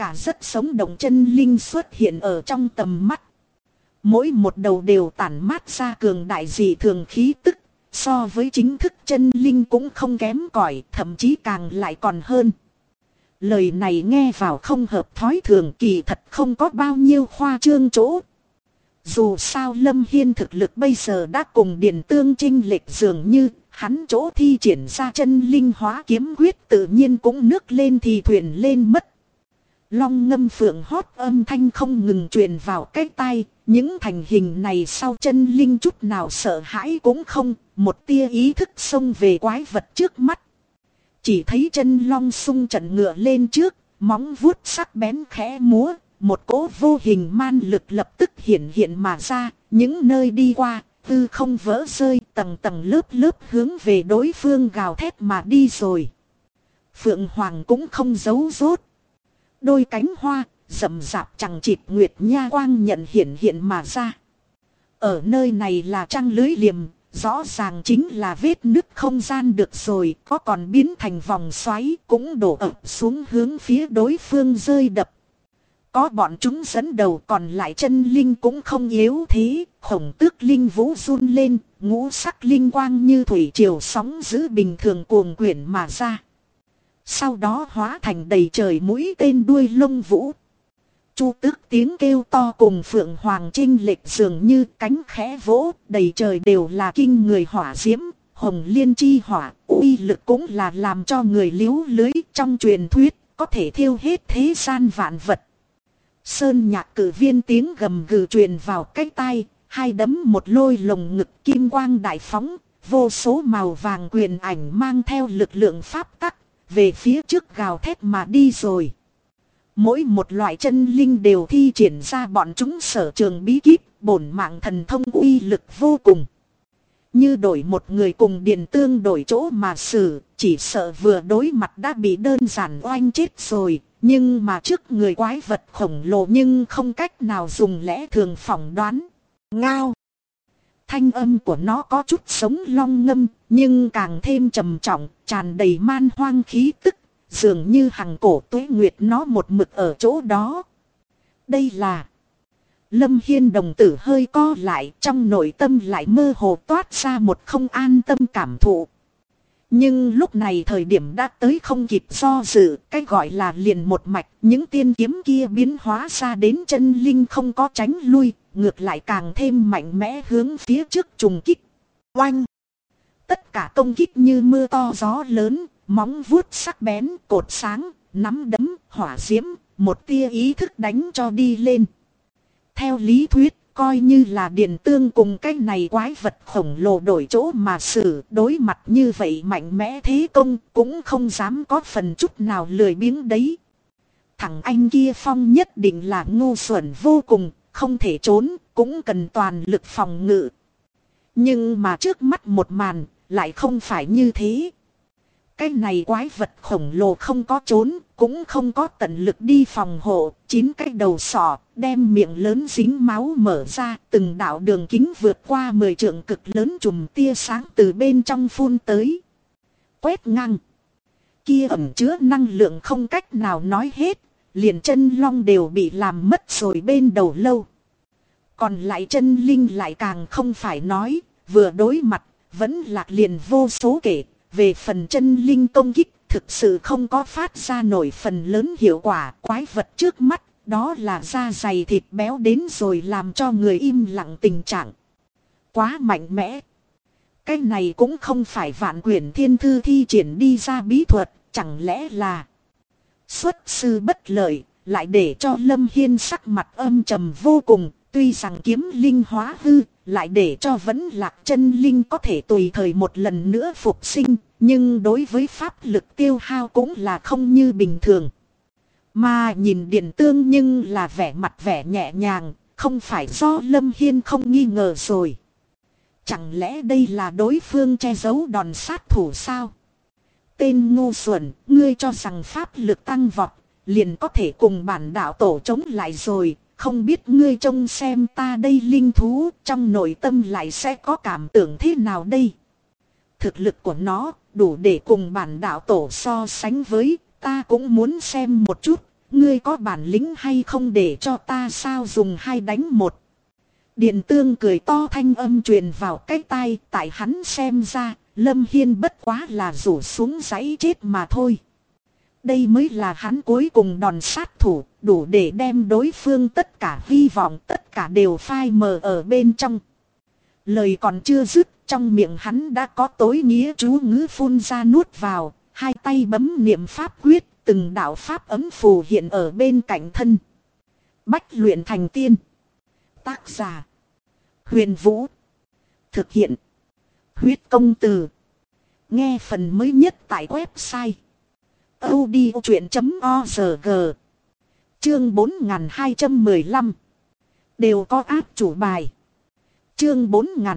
cả rất sống động chân linh xuất hiện ở trong tầm mắt. Mỗi một đầu đều tản mát ra cường đại dị thường khí tức, so với chính thức chân linh cũng không kém cỏi, thậm chí càng lại còn hơn. Lời này nghe vào không hợp thói thường, kỳ thật không có bao nhiêu khoa trương chỗ. Dù sao Lâm Hiên thực lực bây giờ đã cùng Điền Tương chênh lệch, dường như hắn chỗ thi triển ra chân linh hóa kiếm quyết tự nhiên cũng nước lên thì thuyền lên mất. Long ngâm phượng hót âm thanh không ngừng truyền vào cái tai, những thành hình này sau chân linh chút nào sợ hãi cũng không, một tia ý thức xông về quái vật trước mắt. Chỉ thấy chân long sung trận ngựa lên trước, móng vuốt sắc bén khẽ múa, một cỗ vô hình man lực lập tức hiện mà ra, những nơi đi qua, hư không vỡ rơi, tầng tầng lớp lớp hướng về đối phương gào thét mà đi rồi. Phượng Hoàng cũng không giấu rốt. Đôi cánh hoa, rậm rạp chằng chịt nguyệt nha quang nhận hiện mà ra. Ở nơi này là trăng lưới liềm, rõ ràng chính là vết nứt không gian được rồi, có còn biến thành vòng xoáy cũng đổ ập xuống hướng phía đối phương rơi đập. Có bọn chúng dẫn đầu, còn lại chân linh cũng không yếu thế, khổng tước linh vũ run lên, ngũ sắc linh quang như thủy triều sóng dữ bình thường cuồng quyển mà ra. Sau đó hóa thành đầy trời mũi tên đuôi lông vũ. Chu tước tiếng kêu to cùng Phượng Hoàng chênh lệch, dường như cánh khẽ vỗ, đầy trời đều là kinh người hỏa diễm, hồng liên chi hỏa, uy lực cũng là làm cho người liếu lưới, trong truyền thuyết có thể thiêu hết thế gian vạn vật. Sơn nhạc cử viên tiếng gầm gừ truyền vào cái tai, hai đấm một lôi lồng ngực kim quang đại phóng, vô số màu vàng quyền ảnh mang theo lực lượng pháp tắc, về phía trước gào thét mà đi rồi. Mỗi một loại chân linh đều thi triển ra bọn chúng sở trường bí kíp, bổn mạng thần thông uy lực vô cùng. Như đổi một người cùng Điền Tương đổi chỗ mà xử, chỉ sợ vừa đối mặt đã bị đơn giản oanh chết rồi. Nhưng mà trước người quái vật khổng lồ nhưng không cách nào dùng lẽ thường phỏng đoán. Ngao. Thanh âm của nó có chút sống long ngâm, nhưng càng thêm trầm trọng, tràn đầy man hoang khí tức. Dường như hằng cổ tuế nguyệt nó một mực ở chỗ đó. Đây là... Lâm Hiên đồng tử hơi co lại, trong nội tâm lại mơ hồ toát ra một không an tâm cảm thụ. Nhưng lúc này thời điểm đã tới không kịp do dự, cái gọi là liền một mạch, những tiên kiếm kia biến hóa ra đến chân linh không có tránh lui, ngược lại càng thêm mạnh mẽ hướng phía trước trùng kích. Oanh! Tất cả công kích như mưa to gió lớn, móng vuốt sắc bén, cột sáng, nắm đấm, hỏa diễm, một tia ý thức đánh cho đi lên. Theo lý thuyết, coi như là Điền Tương cùng cái này quái vật khổng lồ đổi chỗ mà xử, đối mặt như vậy mạnh mẽ thế công cũng không dám có phần chút nào lười biếng đấy. Thằng anh kia phong nhất định là ngu xuẩn vô cùng, không thể trốn, cũng cần toàn lực phòng ngự. Nhưng mà trước mắt một màn, lại không phải như thế. Cái này quái vật khổng lồ không có trốn, cũng không có tận lực đi phòng hộ, 9 cái đầu sọ, đem miệng lớn dính máu mở ra, từng đạo đường kính vượt qua 10 trượng cực lớn chùm tia sáng từ bên trong phun tới. Quét ngang. Kia ẩn chứa năng lượng không cách nào nói hết, liền chân long đều bị làm mất rồi bên đầu lâu. Còn lại chân linh lại càng không phải nói, vừa đối mặt, vẫn lạc liền vô số kể. Về phần chân linh công kích, thực sự không có phát ra nổi phần lớn hiệu quả. Quái vật trước mắt, đó là da dày thịt béo đến rồi làm cho người im lặng tình trạng. Quá mạnh mẽ. Cái này cũng không phải Vạn Quyển Thiên Thư thi triển đi ra bí thuật, chẳng lẽ là xuất sư bất lợi, lại để cho Lâm Hiên sắc mặt âm trầm vô cùng. Tuy rằng kiếm linh hóa hư, lại để cho vẫn lạc chân linh có thể tùy thời một lần nữa phục sinh, nhưng đối với pháp lực tiêu hao cũng là không như bình thường. Mà nhìn Điền Tương nhưng là vẻ mặt vẻ nhẹ nhàng, không phải do Lâm Hiên không nghi ngờ rồi. Chẳng lẽ đây là đối phương che giấu đòn sát thủ sao? Tên ngu xuẩn, ngươi cho rằng pháp lực tăng vọt, liền có thể cùng bản đạo tổ chống lại rồi. Không biết ngươi trông xem ta đây linh thú, trong nội tâm lại sẽ có cảm tưởng thế nào đây? Thực lực của nó đủ để cùng bản đạo tổ so sánh với, ta cũng muốn xem một chút, ngươi có bản lĩnh hay không để cho ta sao dùng 2 đánh 1. Điện Tương cười to, thanh âm truyền vào cái tai, tại hắn xem ra, Lâm Hiên bất quá là rủ xuống giấy chết mà thôi. Đây mới là hắn cuối cùng đòn sát thủ, đủ để đem đối phương tất cả hy vọng, tất cả đều phai mờ ở bên trong. Lời còn chưa dứt, trong miệng hắn đã có tối nghĩa chú ngữ phun ra nuốt vào, 2 tay bấm niệm pháp quyết, từng đạo pháp ấm phù hiện ở bên cạnh thân. Bách luyện thành tiên. Tác giả: Huyền Vũ. Thực hiện: Huyết Công Từ. Nghe phần mới nhất tại website audiochuyện.org. Chương 4215. Đều có áp chủ bài. Chương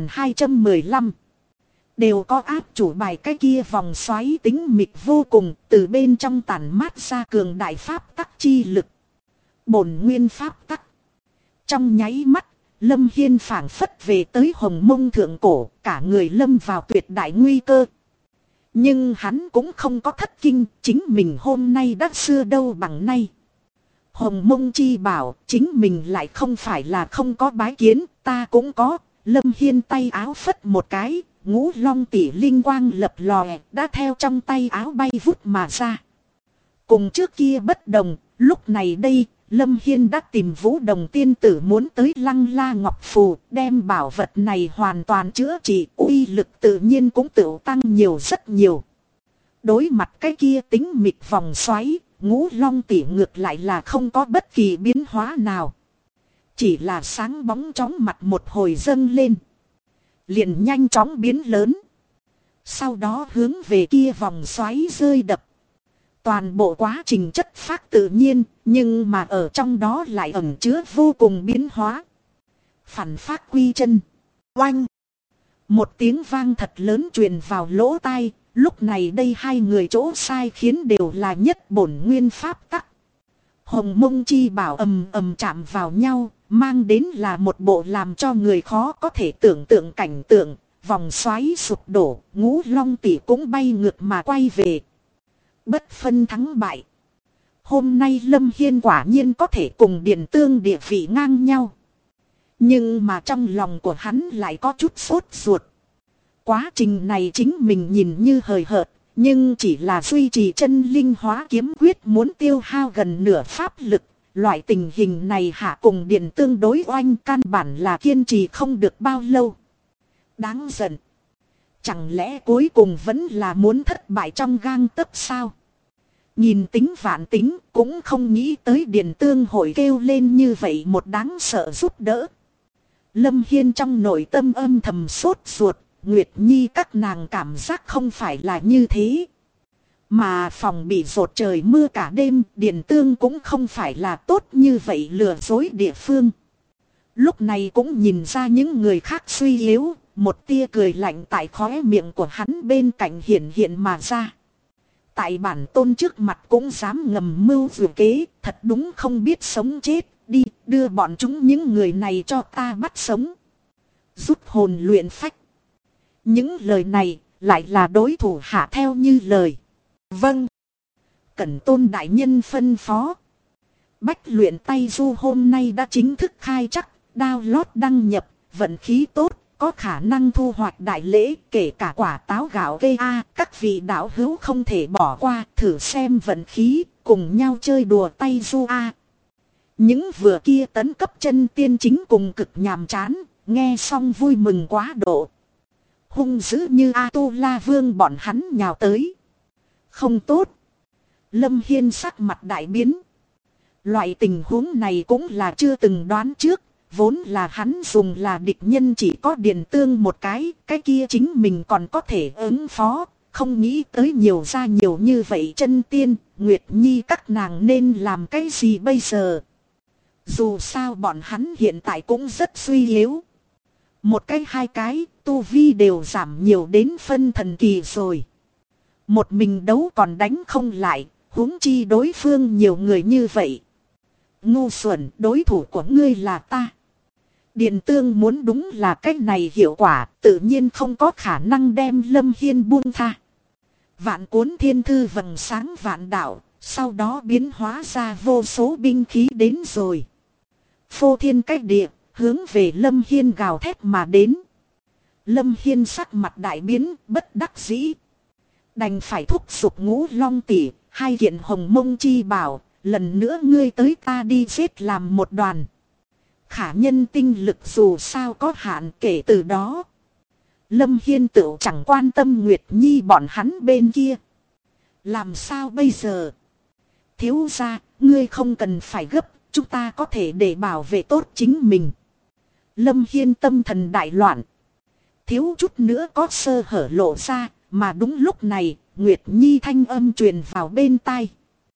4215. Đều có áp chủ bài. Cái kia vòng xoáy tính mịt vô cùng, từ bên trong tản mát ra cường đại pháp tắc chi lực. Bổn nguyên pháp tắc. Trong nháy mắt, Lâm Hiên phảng phất về tới Hồng Mông thượng cổ, cả người lâm vào tuyệt đại nguy cơ. Nhưng hắn cũng không có thất kinh, chính mình hôm nay đã xưa đâu bằng nay. Hồng Mông chi bảo, chính mình lại không phải là không có bái kiến, ta cũng có. Lâm Hiên tay áo phất một cái, ngũ long tỷ linh quang lập lòe, đã theo trong tay áo bay vút mà ra. Cùng trước kia bất đồng, lúc này đây, Lâm Hiên đã tìm Vũ Đồng tiên tử muốn tới Lăng La Ngọc Phù, đem bảo vật này hoàn toàn chữa trị, uy lực tự nhiên cũng tự tăng nhiều rất nhiều. Đối mặt cái kia tính mịt vòng xoáy, ngũ long tỷ ngược lại là không có bất kỳ biến hóa nào. Chỉ là sáng bóng chóng mặt một hồi dâng lên, liền nhanh chóng biến lớn. Sau đó hướng về kia vòng xoáy rơi đập. Toàn bộ quá trình chất phác tự nhiên, nhưng mà ở trong đó lại ẩn chứa vô cùng biến hóa. Phản phác quy chân. Oanh! Một tiếng vang thật lớn truyền vào lỗ tai, lúc này đây 2 người chỗ sai khiến đều là nhất bổn nguyên pháp tắc. Hồng Mông chi bảo ầm ầm chạm vào nhau, mang đến là một bộ làm cho người khó có thể tưởng tượng cảnh tượng. Vòng xoáy sụp đổ, ngũ long tỷ cũng bay ngược mà quay về. Bất phân thắng bại. Hôm nay Lâm Hiên quả nhiên có thể cùng Điện Tương địa vị ngang nhau. Nhưng mà trong lòng của hắn lại có chút sốt ruột. Quá trình này chính mình nhìn như hời hợt, nhưng chỉ là duy trì chân linh hóa kiếm quyết muốn tiêu hao gần nửa pháp lực. Loại tình hình này hạ cùng Điện Tương đối oanh, căn bản là kiên trì không được bao lâu. Đáng giận. Chẳng lẽ cuối cùng vẫn là muốn thất bại trong gang tấc sao? Nhìn tính vạn tính, cũng không nghĩ tới Điện Tương hội kêu lên như vậy một đáng sợ giúp đỡ. Lâm Hiên trong nội tâm âm thầm sốt ruột, Nguyệt Nhi các nàng cảm giác không phải là như thế. Mà phòng bị rột trời mưa cả đêm, Điện Tương cũng không phải là tốt như vậy lừa dối địa phương. Lúc này cũng nhìn ra những người khác suy yếu, một tia cười lạnh tại khóe miệng của hắn bên cạnh hiện hiện mà ra. Tại bản tôn trước mặt cũng dám ngầm mưu vừa kế, thật đúng không biết sống chết, đi đưa bọn chúng những người này cho ta bắt sống. Rút hồn luyện phách. Những lời này lại là đối thủ hạ theo như lời. Vâng. Cẩn tôn đại nhân phân phó. Bách luyện tay du hôm nay đã chính thức khai chắc, download đăng nhập, vận khí tốt. Có khả năng thu hoạch đại lễ, kể cả quả táo gạo cây A. Các vị đạo hữu không thể bỏ qua, thử xem vận khí, cùng nhau chơi đùa tay du A. Những vừa kia tấn cấp chân tiên chính cùng cực nhàm chán, nghe xong vui mừng quá độ. Hung dữ như A-tu-la vương bọn hắn nhào tới. Không tốt. Lâm Hiên sắc mặt đại biến. Loại tình huống này cũng là chưa từng đoán trước. Vốn là hắn dùng là địch nhân chỉ có Điện Tương một cái kia chính mình còn có thể ứng phó, không nghĩ tới nhiều ra nhiều như vậy chân tiên, Nguyệt Nhi các nàng nên làm cái gì bây giờ? Dù sao bọn hắn hiện tại cũng rất suy yếu. Một cái 2 cái, tu vi đều giảm nhiều đến phân thần kỳ rồi. Một mình đấu còn đánh không lại, huống chi đối phương nhiều người như vậy. Ngu xuẩn, đối thủ của ngươi là ta. Điện Tương muốn đúng là cách này hiệu quả, tự nhiên không có khả năng đem Lâm Hiên buông tha. Vạn cuốn thiên thư vầng sáng vạn đạo, Sau đó biến hóa ra vô số binh khí đến rồi. Phô thiên cách địa, hướng về Lâm Hiên gào thét mà đến. Lâm Hiên sắc mặt đại biến, bất đắc dĩ. Đành phải thúc giục Ngũ Long tỷ, hai kiện hồng mông chi bảo, lần nữa ngươi tới ta đi giết làm một đoàn. Khả nhân tinh lực dù sao có hạn, kể từ đó Lâm Hiên tựu chẳng quan tâm Nguyệt Nhi bọn hắn bên kia. Làm sao bây giờ? Thiếu gia, ngươi không cần phải gấp, chúng ta có thể để bảo vệ tốt chính mình. Lâm Hiên tâm thần đại loạn. Thiếu chút nữa có sơ hở lộ ra, mà đúng lúc này, Nguyệt Nhi thanh âm truyền vào bên tai.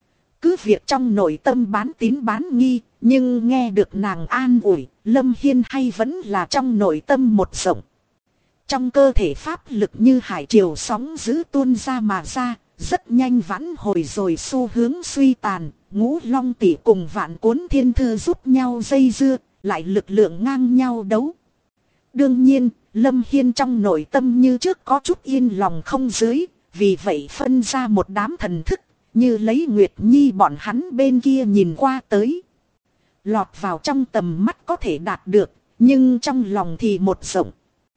Cứ việc trong nội tâm bán tín bán nghi, nhưng nghe được nàng an ủi, Lâm Hiên hay vẫn là trong nội tâm một rộng. Trong cơ thể pháp lực như hải triều sóng dữ tuôn ra mà ra, rất nhanh vãn hồi rồi xu hướng suy tàn. Ngũ Long tỷ cùng Vạn Cuốn Thiên Thư giúp nhau dây dưa, lại lực lượng ngang nhau đấu. Đương nhiên, Lâm Hiên trong nội tâm như trước có chút yên lòng không dưới, vì vậy phân ra một đám thần thức, như lấy Nguyệt Nhi bọn hắn bên kia nhìn qua tới. Lọt vào trong tầm mắt có thể đạt được, nhưng trong lòng thì một rộng.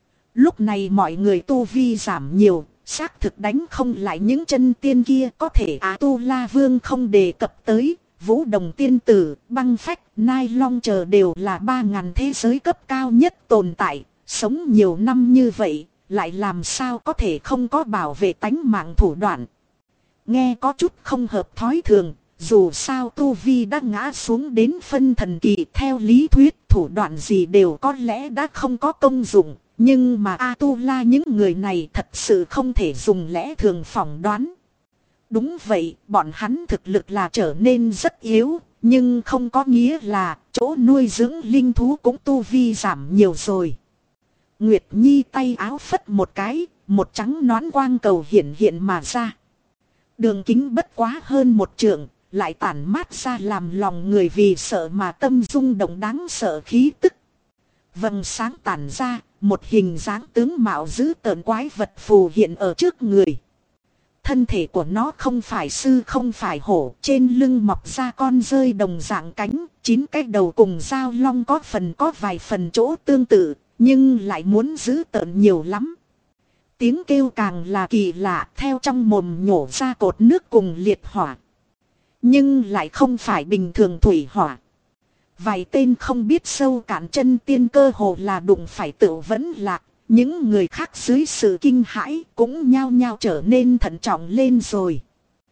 Lúc này mọi người tu vi giảm nhiều, xác thực đánh không lại những chân tiên kia, có thể A-tu-la vương không đề cập tới. Vũ Đồng Tiên Tử, Băng Phách, Nai Long chờ đều là 3.000 thế giới cấp cao nhất tồn tại, sống nhiều năm như vậy, lại làm sao có thể không có bảo vệ tánh mạng thủ đoạn. Nghe có chút không hợp thói thường, dù sao tu vi đã ngã xuống đến phân thần kỳ, theo lý thuyết thủ đoạn gì đều có lẽ đã không có công dụng. Nhưng mà A-tu-la những người này thật sự không thể dùng lẽ thường phỏng đoán. Đúng vậy, bọn hắn thực lực là trở nên rất yếu, nhưng không có nghĩa là chỗ nuôi dưỡng linh thú cũng tu vi giảm nhiều rồi. Nguyệt Nhi tay áo phất một cái, một trắng nón quang cầu hiện hiện mà ra. Đường kính bất quá hơn một trượng, lại tản mát ra làm lòng người vì sợ mà tâm rung động đáng sợ khí tức. Vầng sáng tản ra, một hình dáng tướng mạo dữ tợn quái vật phù hiện ở trước người. Thân thể của nó không phải sư không phải hổ, trên lưng mọc ra con rơi đồng dạng cánh, 9 cái đầu cùng dao long có vài phần chỗ tương tự, nhưng lại muốn dữ tợn nhiều lắm. Tiếng kêu càng là kỳ lạ, theo trong mồm nhổ ra cột nước cùng liệt hỏa. Nhưng lại không phải bình thường thủy hỏa. Vài tên không biết sâu cạn chân tiên cơ hồ là đụng phải tự vẫn lạc. Những người khác dưới sự kinh hãi cũng nhao nhao trở nên thận trọng lên rồi.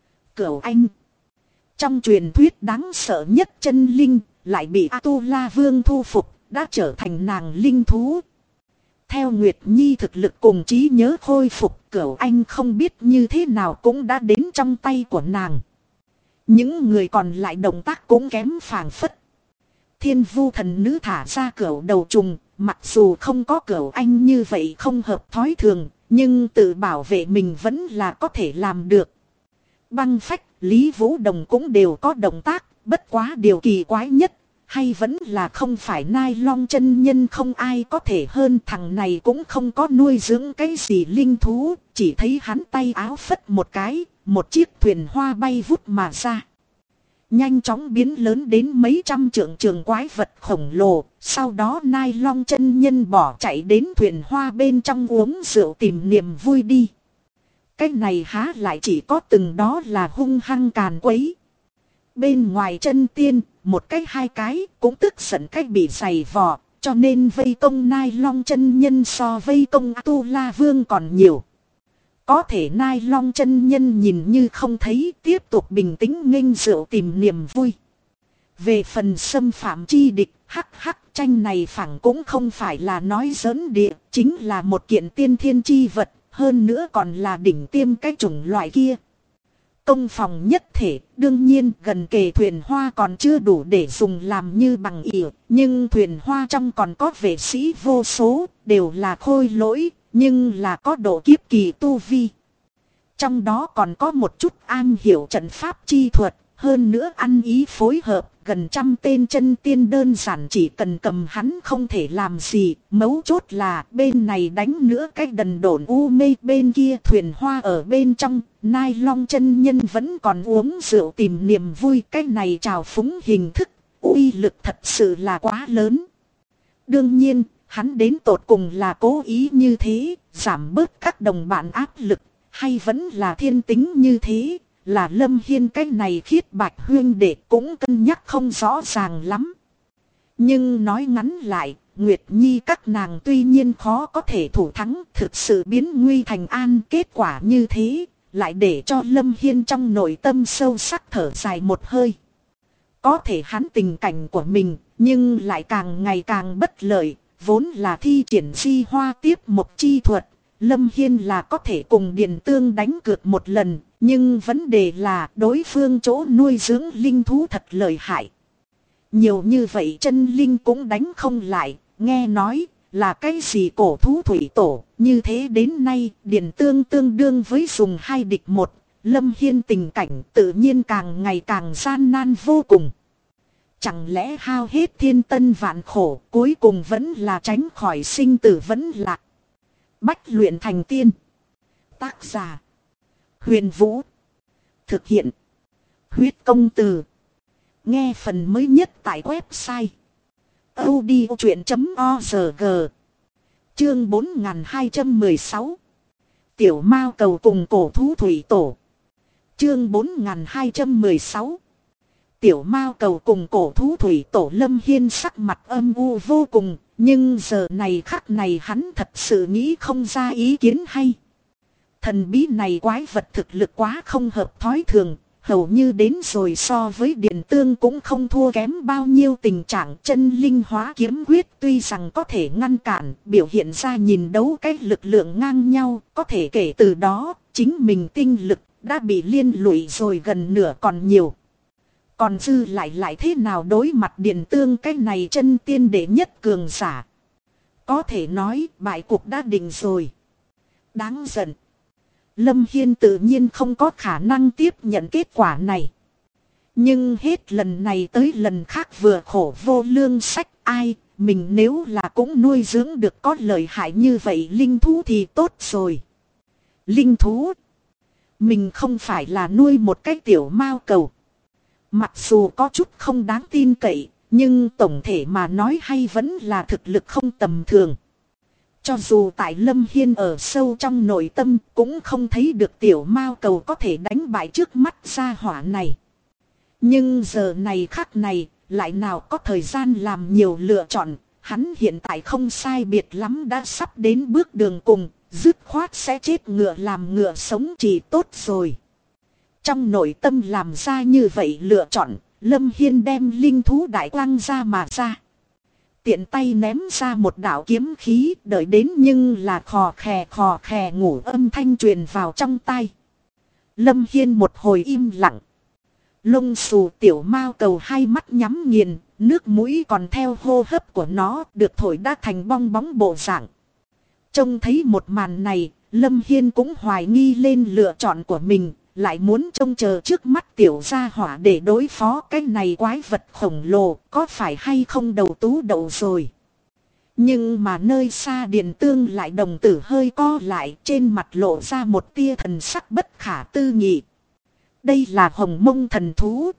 Cửu Anh. Trong truyền thuyết đáng sợ nhất chân linh, lại bị A-tu-la vương thu phục, đã trở thành nàng linh thú. Theo Nguyệt Nhi thực lực cùng trí nhớ khôi phục, Cửu Anh không biết như thế nào cũng đã đến trong tay của nàng. Những người còn lại động tác cũng kém phảng phất. Thiên Vu thần nữ thả ra cửu đầu trùng, mặc dù không có Cửu Anh như vậy không hợp thói thường, nhưng tự bảo vệ mình vẫn là có thể làm được. Băng Phách, Lý Vũ Đồng cũng đều có động tác, bất quá điều kỳ quái nhất, hay vẫn là không phải Nai Long chân nhân không ai có thể hơn, thằng này cũng không có nuôi dưỡng cái gì linh thú, chỉ thấy hắn tay áo phất một cái, một chiếc thuyền hoa bay vút mà ra. Nhanh chóng biến lớn đến mấy trăm trượng trường quái vật khổng lồ, sau đó Nai Long chân nhân bỏ chạy đến thuyền hoa bên trong uống rượu tìm niềm vui đi. Cái này há lại chỉ có từng đó là hung hăng càn quấy. Bên ngoài chân tiên, một cái hai cái cũng tức giận cách bị giày vò, cho nên vây công Nai Long chân nhân so vây công A-tu-la vương còn nhiều. Có thể Nai Long chân nhân nhìn như không thấy, tiếp tục bình tĩnh nghênh rượu tìm niềm vui. Về phần xâm phạm chi địch, tranh này phẳng cũng không phải là nói giỡn địa, chính là một kiện tiên thiên chi vật, hơn nữa còn là đỉnh tiêm cái chủng loại kia. Công phòng nhất thể, đương nhiên gần kề thuyền hoa còn chưa đủ để dùng làm như bằng ỉa, nhưng thuyền hoa trong còn có vệ sĩ vô số, đều là khôi lỗi, nhưng là có độ kiếp kỳ tu vi. Trong đó còn có một chút an hiểu trận pháp chi thuật, Hơn nữa ăn ý phối hợp, gần 100 tên chân tiên đơn giản chỉ cần cầm hắn không thể làm gì. Mấu chốt là bên này đánh nữa cái đần độn u mê, bên kia thuyền hoa ở bên trong. Nai Long chân nhân vẫn còn uống rượu tìm niềm vui. Cái này trào phúng hình thức, uy lực thật sự là quá lớn. Đương nhiên, hắn đến tột cùng là cố ý như thế, giảm bớt các đồng bạn áp lực, hay vẫn là thiên tính như thế, là Lâm Hiên cái này khiết bạch huyên đệ cũng cân nhắc không rõ ràng lắm. Nhưng nói ngắn lại, Nguyệt Nhi các nàng tuy nhiên khó có thể thủ thắng, thực sự biến nguy thành an. Kết quả như thế, lại để cho Lâm Hiên trong nội tâm sâu sắc thở dài một hơi. Có thể hắn tình cảnh của mình, nhưng lại càng ngày càng bất lợi, vốn là thi triển di hoa tiếp một chi thuật. Lâm Hiên là có thể cùng Điền Tương đánh cược một lần, nhưng vấn đề là đối phương chỗ nuôi dưỡng linh thú thật lợi hại. Nhiều như vậy chân linh cũng đánh không lại, nghe nói là cái gì cổ thú thủy tổ, như thế đến nay Điền Tương tương đương với dùng 2 địch 1, Lâm Hiên tình cảnh tự nhiên càng ngày càng gian nan vô cùng. Chẳng lẽ hao hết thiên tân vạn khổ, cuối cùng vẫn là tránh khỏi sinh tử vẫn lạc. Bách luyện thành tiên. Tác giả: Huyền Vũ. Thực hiện: Huyết Công Từ. Nghe phần mới nhất tại website audiochuyện.org. Chương 4216. Tiểu Mao cầu cùng cổ thú thủy tổ. Chương 4216. Tiểu Mao cầu cùng cổ thú thủy tổ. Lâm Hiên sắc mặt âm u vô cùng, nhưng giờ này khắc này hắn thật sự nghĩ không ra ý kiến hay. Thần bí này quái vật thực lực quá không hợp thói thường, hầu như đến rồi so với Điền Tương cũng không thua kém bao nhiêu. Tình trạng chân linh hóa kiếm quyết tuy rằng có thể ngăn cản, biểu hiện ra nhìn đấu cái lực lượng ngang nhau, có thể kể từ đó, chính mình tinh lực đã bị liên lụy rồi gần nửa còn nhiều. Còn dư lại thế nào đối mặt Điền Tương cái này chân tiên đệ nhất cường giả. Có thể nói bại cuộc đã định rồi. Đáng giận. Lâm Hiên tự nhiên không có khả năng tiếp nhận kết quả này. Nhưng hết lần này tới lần khác vừa khổ vô lương sách, ai, mình nếu là cũng nuôi dưỡng được có lợi hại như vậy linh thú thì tốt rồi. Linh thú? Mình không phải là nuôi một cái tiểu mao cầu. Mặc dù có chút không đáng tin cậy, nhưng tổng thể mà nói hay vẫn là thực lực không tầm thường. Cho dù tại Lâm Hiên ở sâu trong nội tâm cũng không thấy được tiểu mao cầu có thể đánh bại trước mắt gia hỏa này. Nhưng giờ này khắc này, lại nào có thời gian làm nhiều lựa chọn, hắn hiện tại không sai biệt lắm đã sắp đến bước đường cùng, dứt khoát sẽ chết ngựa làm ngựa sống chỉ tốt rồi. Trong nội tâm làm ra như vậy lựa chọn, Lâm Hiên đem linh thú đại quang ra mà ra. Tiện tay ném ra một đạo kiếm khí, đợi đến nhưng là khò khè ngủ âm thanh truyền vào trong tai. Lâm Hiên một hồi im lặng. Lông xù tiểu mao cầu hai mắt nhắm nghiền, nước mũi còn theo hô hấp của nó được thổi đã thành bong bóng bộ dạng. Trông thấy một màn này, Lâm Hiên cũng hoài nghi lên lựa chọn của mình, lại muốn trông chờ trước mắt tiểu gia hỏa để đối phó cái này quái vật khổng lồ, có phải hay không đầu tú đậu rồi. Nhưng mà nơi xa Điền Tương lại đồng tử hơi co lại, trên mặt lộ ra một tia thần sắc bất khả tư nghị. Đây là hồng mông thần thú,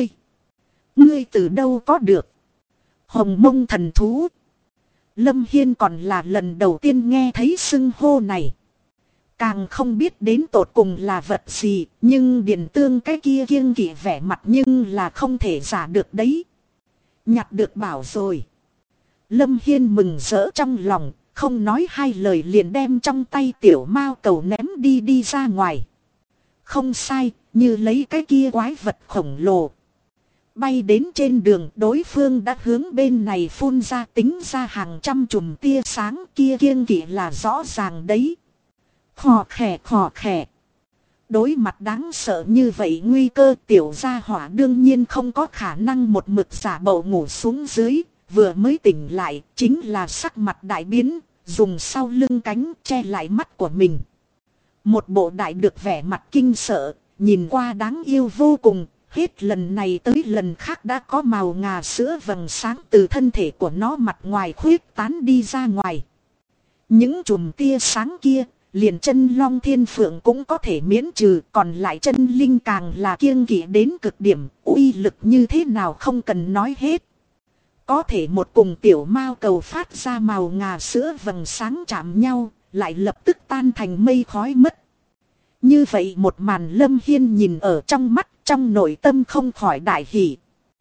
ngươi từ đâu có được? Hồng mông thần thú. Lâm Hiên còn là lần đầu tiên nghe thấy xưng hô này. Càng không biết đến tột cùng là vật gì, nhưng Điền Tương cái kia kiêng kỵ vẻ mặt nhưng là không thể giả được đấy. Nhặt được bảo rồi. Lâm Hiên mừng rỡ trong lòng, không nói hai lời liền đem trong tay tiểu mao cầu ném đi ra ngoài. Không sai, như lấy cái kia quái vật khổng lồ. Bay đến trên đường, đối phương đã hướng bên này phun ra tính ra hàng trăm chùm tia sáng, kia kiêng kỵ là rõ ràng đấy. Khò khè. Đối mặt đáng sợ như vậy nguy cơ, tiểu gia hỏa đương nhiên không có khả năng một mực giả bộ ngủ xuống dưới, vừa mới tỉnh lại chính là sắc mặt đại biến, dùng sau lưng cánh che lại mắt của mình. Một bộ đại được vẻ mặt kinh sợ, nhìn qua đáng yêu vô cùng, Hết lần này tới lần khác đã có màu ngà sữa vầng sáng từ thân thể của nó mặt ngoài khuyết tán đi ra ngoài. Những chùm tia sáng kia, liền chân long thiên phượng cũng có thể miễn trừ, còn lại chân linh càng là kiêng kỵ đến cực điểm, uy lực như thế nào không cần nói hết. Có thể một cùng tiểu mao cầu phát ra màu ngà sữa vầng sáng chạm nhau, lại lập tức tan thành mây khói mất. Như vậy một màn Lâm Hiên nhìn ở trong mắt, trong nội tâm không khỏi đại hỉ.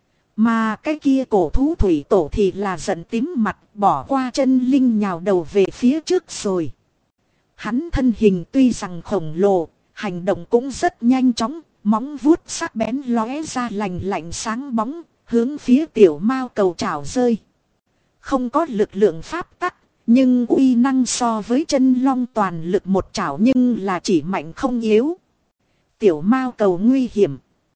Mà cái kia cổ thú thủy tổ thì là giận tím mặt, bỏ qua chân linh nhào đầu về phía trước rồi. Hắn thân hình tuy rằng khổng lồ, hành động cũng rất nhanh chóng, móng vuốt sắc bén lóe ra lành lạnh sáng bóng, hướng phía tiểu mao cầu trảo rơi. Không có lực lượng pháp tắc, nhưng uy năng so với chân long toàn lực một chảo nhưng là chỉ mạnh không yếu. Tiểu mao cầu nguy hiểm.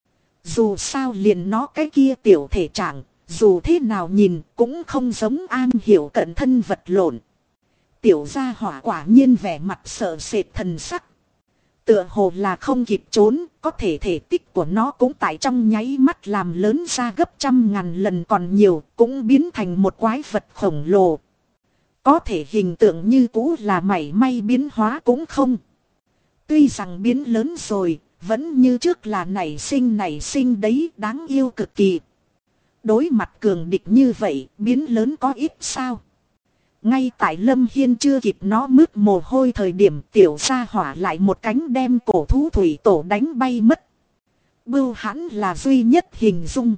Dù sao liền nó cái kia tiểu thể trạng, dù thế nào nhìn cũng không giống an hiểu cận thân vật lộn. Tiểu gia hỏa quả nhiên vẻ mặt sợ sệt thần sắc. Tựa hồ là không kịp trốn, có thể thể tích của nó cũng tại trong nháy mắt làm lớn ra gấp 100.000 lần còn nhiều, cũng biến thành một quái vật khổng lồ. Có thể hình tượng như cũ là mảy may biến hóa cũng không. Tuy rằng biến lớn rồi, vẫn như trước là nảy sinh đấy, đáng yêu cực kỳ. Đối mặt cường địch như vậy, biến lớn có ít sao? Ngay tại Lâm Hiên chưa kịp nó mướt mồ hôi thời điểm, tiểu gia hỏa lại một cánh đem cổ thú thủy tổ đánh bay mất. Bưu hãn là duy nhất hình dung.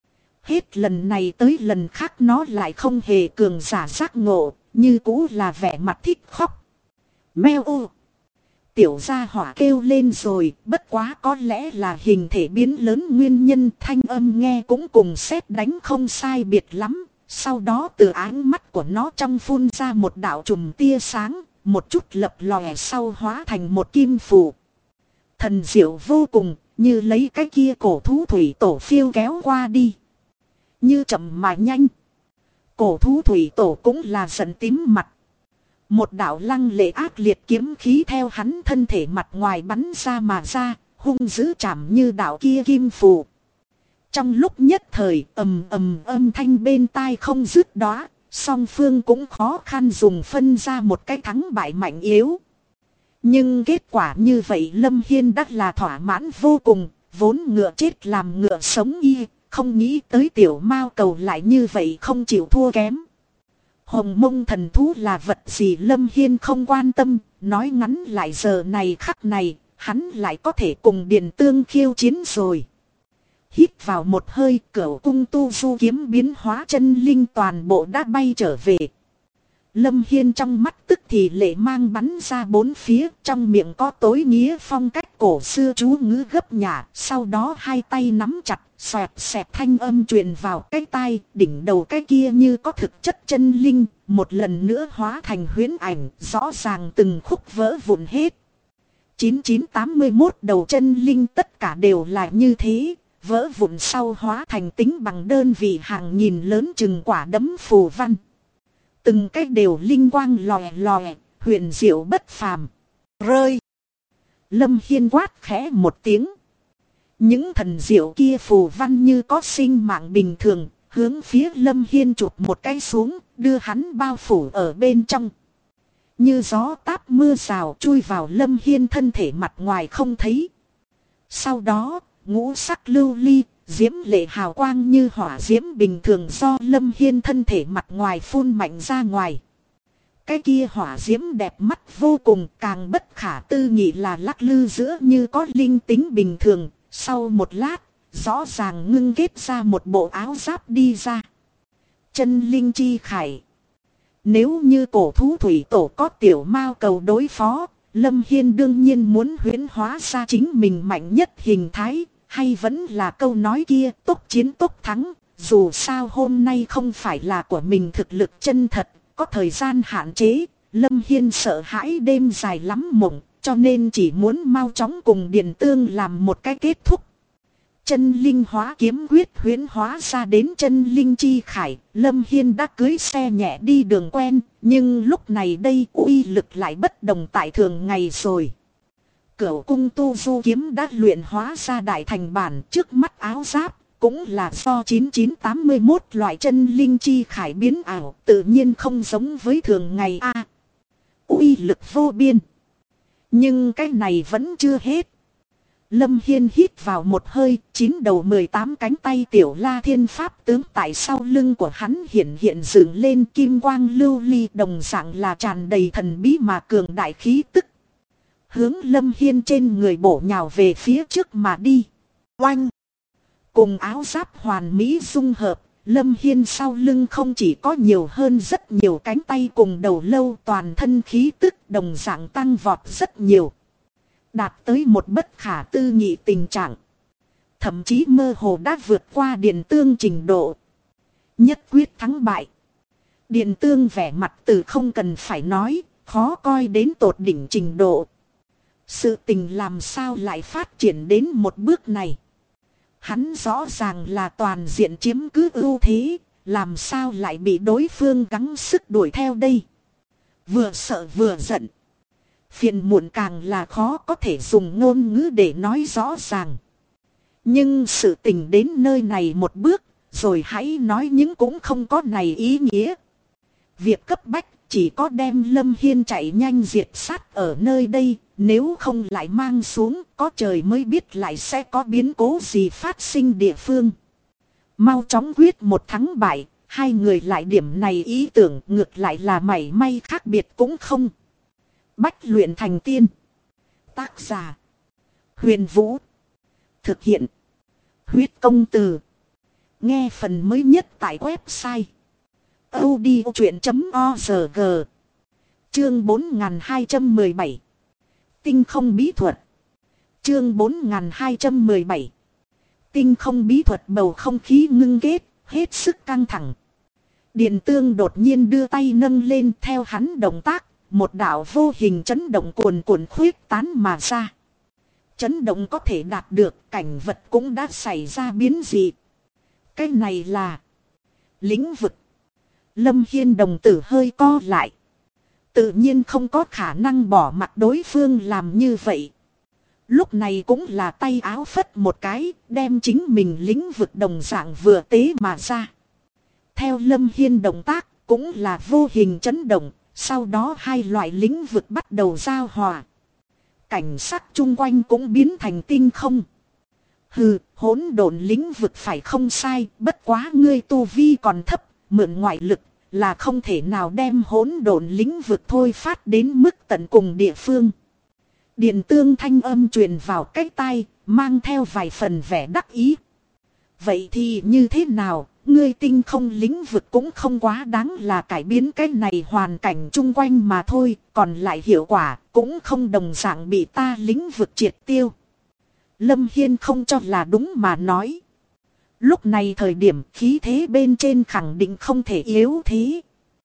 Hết lần này tới lần khác nó lại không hề cường giả giác ngộ, như cũ là vẻ mặt thích khóc. Meo ô! Tiểu gia hỏa kêu lên rồi, bất quá có lẽ là hình thể biến lớn nguyên nhân, thanh âm nghe cũng cùng sét đánh không sai biệt lắm. Sau đó từ áng mắt của nó trong phun ra một đạo chùm tia sáng, một chút lập lòe sau hóa thành một kim phù. Thần diệu vô cùng, như lấy cái kia cổ thú thủy tổ phiêu kéo qua đi. Như chậm mà nhanh. Cổ thú thủy tổ cũng là giận tím mặt. Một đạo lăng lệ ác liệt kiếm khí theo hắn thân thể mặt ngoài bắn ra mà ra, hung dữ chạm như đạo kia kim phù. Trong lúc nhất thời ầm ầm âm thanh bên tai không dứt đó, song phương cũng khó khăn dùng phân ra một cái thắng bại mạnh yếu. Nhưng kết quả như vậy Lâm Hiên đắt là thỏa mãn vô cùng, vốn ngựa chết làm ngựa sống y, không nghĩ tới tiểu mao cầu lại như vậy không chịu thua kém. Hồng mông thần thú là vật gì Lâm Hiên không quan tâm, nói ngắn lại giờ này khắc này, hắn lại có thể cùng Điền Tương khiêu chiến rồi. Hít vào một hơi, Cửu cung tu du kiếm biến hóa chân linh toàn bộ đã bay trở về. Lâm Hiên trong mắt tức thì lệ mang bắn ra bốn phía, trong miệng có tối nghĩa phong cách cổ xưa chú ngữ gấp nhả, sau đó hai tay nắm chặt, xoẹt xẹt thanh âm truyền vào cái tai, đỉnh đầu cái kia như có thực chất chân linh, một lần nữa hóa thành huyễn ảnh, rõ ràng từng khúc vỡ vụn hết. 9981 đầu chân linh tất cả đều là như thế. Vỡ vụn sau hóa thành tính bằng đơn vị hàng nghìn lớn chừng quả đấm phù văn. Từng cách đều linh quang lòe lòe, huyền diệu bất phàm. Rơi! Lâm Hiên quát khẽ một tiếng. Những thần diệu kia phù văn như có sinh mạng bình thường, hướng phía Lâm Hiên chụp một cái xuống, đưa hắn bao phủ ở bên trong. Như gió táp mưa rào chui vào Lâm Hiên thân thể mặt ngoài không thấy. Sau đó, ngũ sắc lưu ly, diễm lệ hào quang như hỏa diễm bình thường do Lâm Hiên thân thể mặt ngoài phun mạnh ra ngoài. Cái kia hỏa diễm đẹp mắt vô cùng, càng bất khả tư nghị là lắc lư giữa như có linh tính bình thường. Sau một lát, rõ ràng ngưng kết ra một bộ áo giáp đi ra. Chân linh chi khải. Nếu như cổ thú thủy tổ có tiểu mao cầu đối phó, Lâm Hiên đương nhiên muốn huyễn hóa ra chính mình mạnh nhất hình thái, hay vẫn là câu nói kia tốc chiến tốc thắng, dù sao hôm nay không phải là của mình thực lực chân thật, có thời gian hạn chế, Lâm Hiên sợ hãi đêm dài lắm mộng, cho nên chỉ muốn mau chóng cùng Điền Tương làm một cái kết thúc. Chân linh hóa kiếm quyết huyễn hóa ra đến chân linh chi khải, Lâm Hiên đã cưới xe nhẹ đi đường quen, nhưng lúc này đây uy lực lại bất đồng tại thường ngày rồi. Cửu cung tu du kiếm đã luyện hóa ra đại thành bản, trước mắt áo giáp cũng là do 9981 loại chân linh chi khải biến ảo, tự nhiên không giống với thường ngày uy lực vô biên. Nhưng cái này vẫn chưa hết. Lâm Hiên hít vào một hơi, 9 đầu 18 cánh tay tiểu La Thiên Pháp tướng tại sau lưng của hắn hiện dựng lên, kim quang lưu ly, đồng dạng là tràn đầy thần bí mà cường đại khí tức. Hướng Lâm Hiên trên người bổ nhào về phía trước mà đi. Oanh! Cùng áo giáp hoàn mỹ dung hợp, Lâm Hiên sau lưng không chỉ có nhiều hơn rất nhiều cánh tay cùng đầu lâu, toàn thân khí tức đồng dạng tăng vọt rất nhiều. Đạt tới một bất khả tư nghị tình trạng. Thậm chí mơ hồ đã vượt qua Điền Tương trình độ. Nhất quyết thắng bại. Điền Tương vẻ mặt từ không cần phải nói, khó coi đến tột đỉnh trình độ. Sự tình làm sao lại phát triển đến một bước này. Hắn rõ ràng là toàn diện chiếm cứ ưu thế, làm sao lại bị đối phương gắng sức đuổi theo đây. Vừa sợ vừa giận. Phiền muộn càng là khó có thể dùng ngôn ngữ để nói rõ ràng. Nhưng sự tình đến nơi này một bước, rồi hãy nói những cũng không có này ý nghĩa. Việc cấp bách chỉ có đem Lâm Hiên chạy nhanh diệt sát ở nơi đây, nếu không lại mang xuống, có trời mới biết lại sẽ có biến cố gì phát sinh địa phương. Mau chóng quyết một thắng bại, hai người lại điểm này ý tưởng ngược lại là mảy may khác biệt cũng không. Bách luyện thành tiên. Tác giả: Huyền Vũ. Thực hiện: Huyết Công Từ. Nghe phần mới nhất tại website audiochuyện.org. Chương 4217. Tinh không bí thuật. Chương 4217. Tinh không bí thuật. Bầu không khí ngưng kết, hết sức căng thẳng. Điền Tương đột nhiên đưa tay nâng lên, theo hắn động tác, một đạo vô hình chấn động cuồn cuộn khuyết tán mà ra. Chấn động có thể đạt được, cảnh vật cũng đã xảy ra biến dị. Cái này là lĩnh vực. Lâm Hiên đồng tử hơi co lại. Tự nhiên không có khả năng bỏ mặc đối phương làm như vậy. Lúc này cũng là tay áo phất một cái, đem chính mình lĩnh vực đồng dạng vừa tế mà ra. Theo Lâm Hiên động tác, cũng là vô hình chấn động, sau đó hai loại lĩnh vực bắt đầu giao hòa. Cảnh sắc chung quanh cũng biến thành tinh không. Hừ, hỗn độn lĩnh vực phải không sai, bất quá ngươi tu vi còn thấp, mượn ngoại lực là không thể nào đem hỗn độn lĩnh vực thôi phát đến mức tận cùng địa phương. Điền Tương thanh âm truyền vào cái tai, mang theo vài phần vẻ đắc ý. Vậy thì như thế nào, ngươi tinh không lĩnh vực cũng không quá đáng là cải biến cái này hoàn cảnh chung quanh mà thôi, còn lại hiệu quả cũng không đồng dạng bị ta lĩnh vực triệt tiêu. Lâm Hiên không cho là đúng mà nói. Lúc này thời điểm khí thế bên trên khẳng định không thể yếu thế.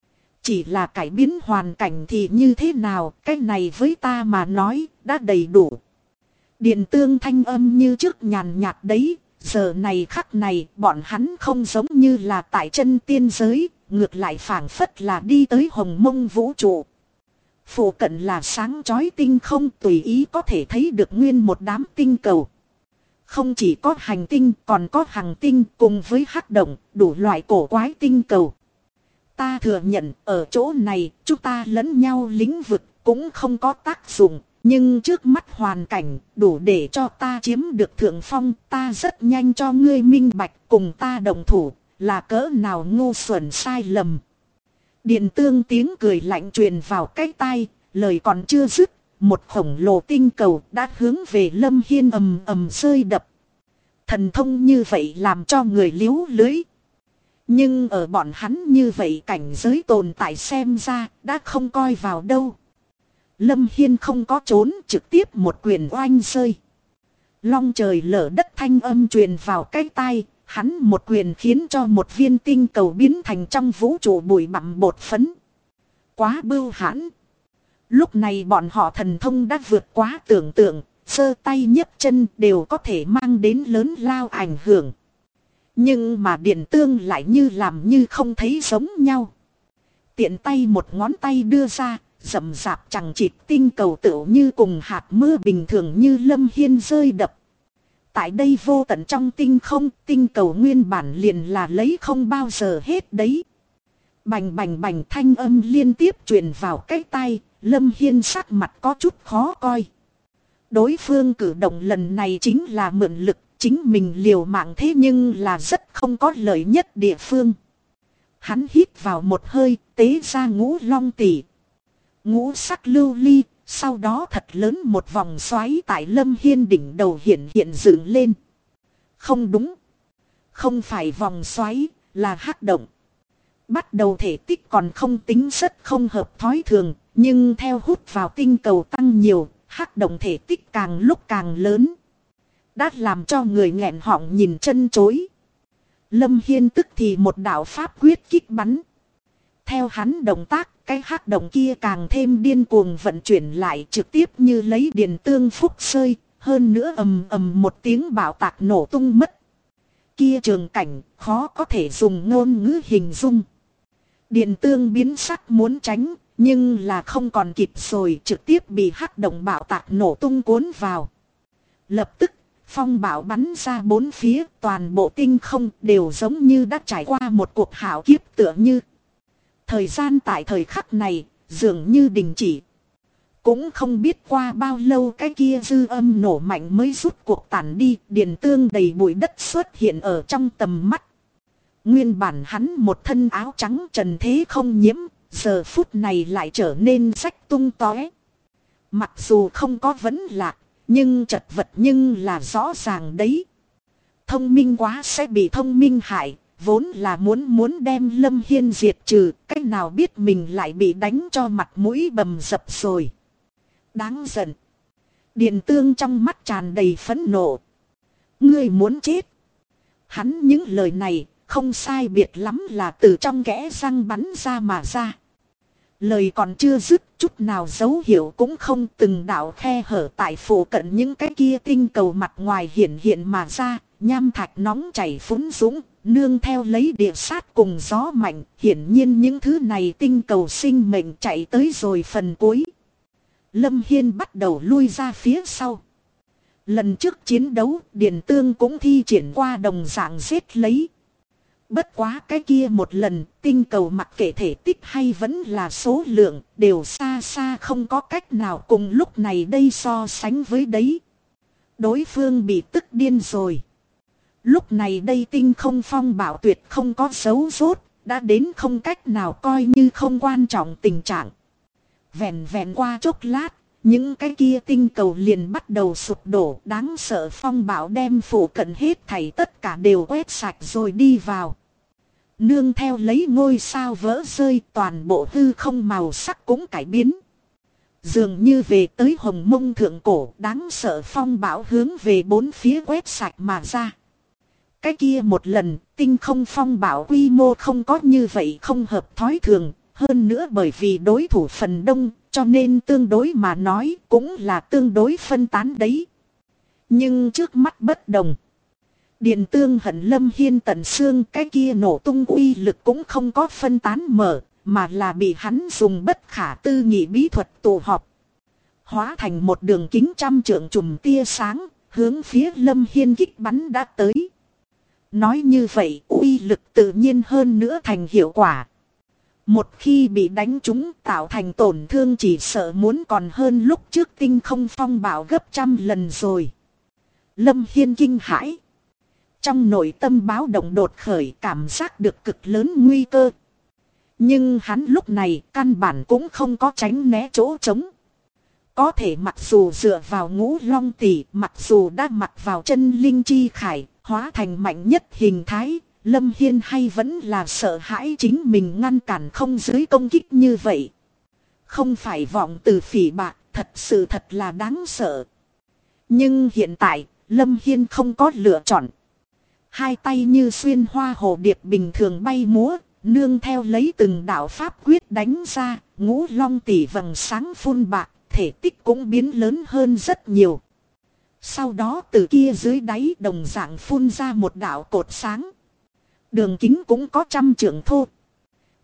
Chỉ là cải biến hoàn cảnh thì như thế nào, cái này với ta mà nói đã đầy đủ. Điền Tương thanh âm như trước nhàn nhạt đấy, giờ này khắc này bọn hắn không giống như là tại chân tiên giới, ngược lại phảng phất là đi tới hồng mông vũ trụ. Phụ cận là sáng chói tinh không, tùy ý có thể thấy được nguyên một đám tinh cầu. Không chỉ có hành tinh còn có hành tinh cùng với hắc động, đủ loại cổ quái tinh cầu. Ta thừa nhận ở chỗ này chúng ta lẫn nhau lĩnh vực cũng không có tác dụng. Nhưng trước mắt hoàn cảnh đủ để cho ta chiếm được thượng phong. Ta rất nhanh cho ngươi minh bạch cùng ta đồng thủ là cỡ nào ngu xuẩn sai lầm. Điền Tương tiếng cười lạnh truyền vào cái tai, lời còn chưa dứt. Một khổng lồ tinh cầu đã hướng về Lâm Hiên ầm ầm rơi đập. Thần thông như vậy làm cho người liếu lưới. Nhưng ở bọn hắn như vậy cảnh giới tồn tại xem ra đã không coi vào đâu. Lâm Hiên không có trốn, trực tiếp một quyền oanh rơi. Long trời lở đất thanh âm truyền vào cái tai, hắn một quyền khiến cho một viên tinh cầu biến thành trong vũ trụ bụi bặm bột phấn. Quá bưu hãn. Lúc này bọn họ thần thông đã vượt quá tưởng tượng, giơ tay nhấc chân đều có thể mang đến lớn lao ảnh hưởng. Nhưng mà Điền Tương lại như làm như không thấy giống nhau. Tiện tay một ngón tay đưa ra, rậm rạp chẳng chịt tinh cầu tựu như cùng hạt mưa bình thường như Lâm Hiên rơi đập. Tại đây vô tận trong tinh không, tinh cầu nguyên bản liền là lấy không bao giờ hết đấy. Bành bành bành thanh âm liên tiếp truyền vào cái tai, Lâm Hiên sắc mặt có chút khó coi. Đối phương cử động lần này chính là mượn lực, chính mình liều mạng thế nhưng là rất không có lợi nhất địa phương. Hắn hít vào một hơi, tế ra ngũ long tỷ. Ngũ sắc lưu ly, sau đó thật lớn một vòng xoáy tại Lâm Hiên đỉnh đầu hiện dựng lên. Không đúng. Không phải vòng xoáy, là hắc động. Bắt đầu thể tích còn không tính rất không hợp thói thường, nhưng theo hút vào tinh cầu tăng nhiều, hắc động thể tích càng lúc càng lớn. Đã làm cho người nghẹn họng nhìn chân chối. Lâm Hiên tức thì một đạo pháp quyết kích bắn. Theo hắn động tác, cái hắc động kia càng thêm điên cuồng vận chuyển lại, trực tiếp như lấy điện tương phúc sơi, hơn nữa ầm ầm một tiếng bạo tạc nổ tung mất. Kia trường cảnh, khó có thể dùng ngôn ngữ hình dung. Điện tương biến sắc muốn tránh, nhưng là không còn kịp rồi, trực tiếp bị hắc động bạo tạc nổ tung cuốn vào. Lập tức, phong bạo bắn ra bốn phía, toàn bộ tinh không đều giống như đã trải qua một cuộc hạo kiếp tựa như. Thời gian tại thời khắc này, dường như đình chỉ. Cũng không biết qua bao lâu cái kia dư âm nổ mạnh mới rút cuộc tản đi, điện tương đầy bụi đất xuất hiện ở trong tầm mắt. Nguyên bản hắn một thân áo trắng trần thế không nhiễm, giờ phút này lại trở nên rách tung tóe. Mặc dù không có vấn lạc, nhưng chật vật nhưng là rõ ràng đấy. Thông minh quá sẽ bị thông minh hại, vốn là muốn đem Lâm Hiên diệt trừ, cách nào biết mình lại bị đánh cho mặt mũi bầm dập rồi. Đáng giận. Điện tương trong mắt tràn đầy phẫn nộ. Ngươi muốn chết. Hắn những lời này không sai biệt lắm là từ trong kẽ răng bắn ra mà ra. Lời còn chưa dứt, chút nào dấu hiệu cũng không, từng đạo khe hở tại phủ cận những cái kia tinh cầu mặt ngoài hiện mà ra, nham thạch nóng chảy phúng dũng, nương theo lấy địa sát cùng gió mạnh, hiển nhiên những thứ này tinh cầu sinh mệnh chạy tới rồi phần cuối. Lâm Hiên bắt đầu lui ra phía sau. Lần trước chiến đấu, Điện Tương cũng thi triển qua đồng dạng giết lấy. Bất quá cái kia một lần, tinh cầu mặc kệ thể tích hay vẫn là số lượng, đều xa xa không có cách nào cùng lúc này đây so sánh với đấy. Đối phương bị tức điên rồi. Lúc này đây tinh không phong bạo tuyệt không có dấu rốt, đã đến không cách nào coi như không quan trọng tình trạng. Vẹn vẹn qua chốc lát, những cái kia tinh cầu liền bắt đầu sụp đổ, đáng sợ phong bạo đem phủ cận hết thảy tất cả đều quét sạch rồi đi vào. Nương theo lấy ngôi sao vỡ rơi, toàn bộ hư không màu sắc cũng cải biến. Dường như về tới hồng mông thượng cổ, đáng sợ phong bão hướng về bốn phía quét sạch mà ra. Cái kia một lần, tinh không phong bão quy mô không có như vậy, không hợp thói thường. Hơn nữa bởi vì đối thủ phần đông, cho nên tương đối mà nói cũng là tương đối phân tán đấy. Nhưng trước mắt bất đồng. Điện Tương hận Lâm Hiên tận xương, cái kia nổ tung uy lực cũng không có phân tán mở, mà là bị hắn dùng bất khả tư nghị bí thuật tụ họp. Hóa thành một đường kính 100 trượng chùm tia sáng, hướng phía Lâm Hiên kích bắn đã tới. Nói như vậy uy lực tự nhiên hơn nữa thành hiệu quả. Một khi bị đánh trúng tạo thành tổn thương chỉ sợ muốn còn hơn lúc trước tinh không phong bạo gấp 100 lần rồi. Lâm Hiên kinh hãi. Trong nội tâm báo động đột khởi, cảm giác được cực lớn nguy cơ. Nhưng hắn lúc này căn bản cũng không có tránh né chỗ trống. Có thể mặc dù dựa vào ngũ long tỷ, mặc dù đã mặc vào chân linh chi khải, hóa thành mạnh nhất hình thái, Lâm Hiên hay vẫn là sợ hãi chính mình ngăn cản không dưới công kích như vậy. Không phải vọng từ phỉ bạc, thật sự thật là đáng sợ. Nhưng hiện tại, Lâm Hiên không có lựa chọn. Hai tay như xuyên hoa hồ điệp bình thường bay múa, nương theo lấy từng đạo pháp quyết đánh ra, ngũ long tỷ vầng sáng phun bạc, thể tích cũng biến lớn hơn rất nhiều. Sau đó từ kia dưới đáy đồng dạng phun ra một đạo cột sáng. Đường kính cũng có 100 trượng thô.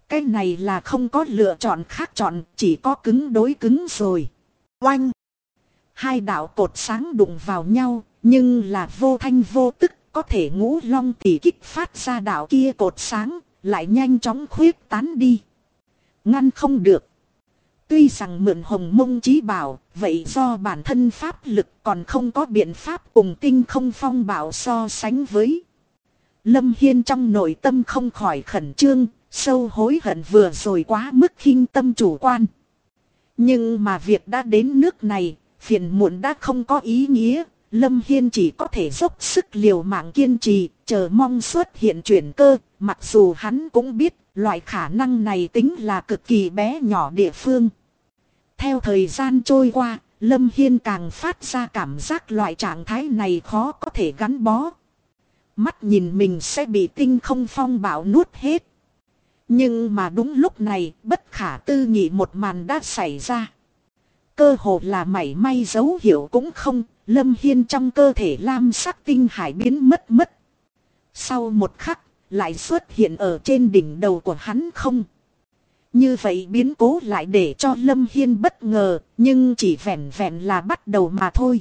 Cái này là không có lựa chọn khác chọn, chỉ có cứng đối cứng rồi. Oanh! Hai đạo cột sáng đụng vào nhau, nhưng là vô thanh vô tức, có thể Ngũ Long tỷ kích phát ra đạo kia cột sáng, lại nhanh chóng khuyết tán đi. Ngăn không được. Tuy rằng mượn Hồng Mông Chí Bảo, vậy do bản thân pháp lực còn không có biện pháp cùng Tinh Không Phong Bảo so sánh với. Lâm Hiên trong nội tâm không khỏi khẩn trương, sâu hối hận vừa rồi quá mức khinh tâm chủ quan. Nhưng mà việc đã đến nước này, phiền muộn đã không có ý nghĩa. Lâm Hiên chỉ có thể dốc sức liều mạng kiên trì, chờ mong xuất hiện chuyển cơ, mặc dù hắn cũng biết loại khả năng này tính là cực kỳ bé nhỏ địa phương. Theo thời gian trôi qua, Lâm Hiên càng phát ra cảm giác loại trạng thái này khó có thể gắn bó. Mắt nhìn mình sẽ bị Tinh Không Phong Bảo nuốt hết. Nhưng mà đúng lúc này, bất khả tư nghị một màn đã xảy ra. Cơ hồ là mảy may dấu hiệu cũng không, Lâm Hiên trong cơ thể lam sắc tinh hải biến mất. Sau một khắc, lại xuất hiện ở trên đỉnh đầu của hắn không. Như vậy biến cố lại để cho Lâm Hiên bất ngờ, nhưng chỉ vẹn vẹn là bắt đầu mà thôi.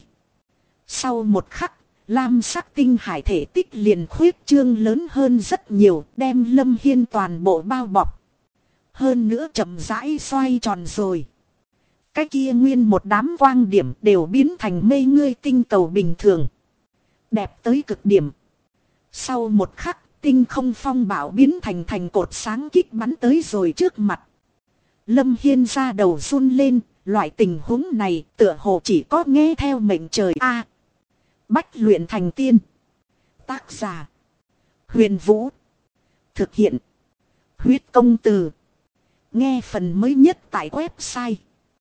Sau một khắc, lam sắc tinh hải thể tích liền khuyết trương lớn hơn rất nhiều, đem Lâm Hiên toàn bộ bao bọc. Hơn nữa chậm rãi xoay tròn rồi. Cái kia nguyên một đám quang điểm đều biến thành mê ngươi tinh cầu bình thường. Đẹp tới cực điểm. Sau một khắc, Tinh Không Phong Bảo biến thành cột sáng kích bắn tới rồi trước mặt. Lâm Hiên ra đầu run lên, loại tình huống này tựa hồ chỉ có nghe theo mệnh trời a. Bách luyện thành tiên. Tác giả: Huyền Vũ. Thực hiện: Huyết Công Từ. Nghe phần mới nhất tại website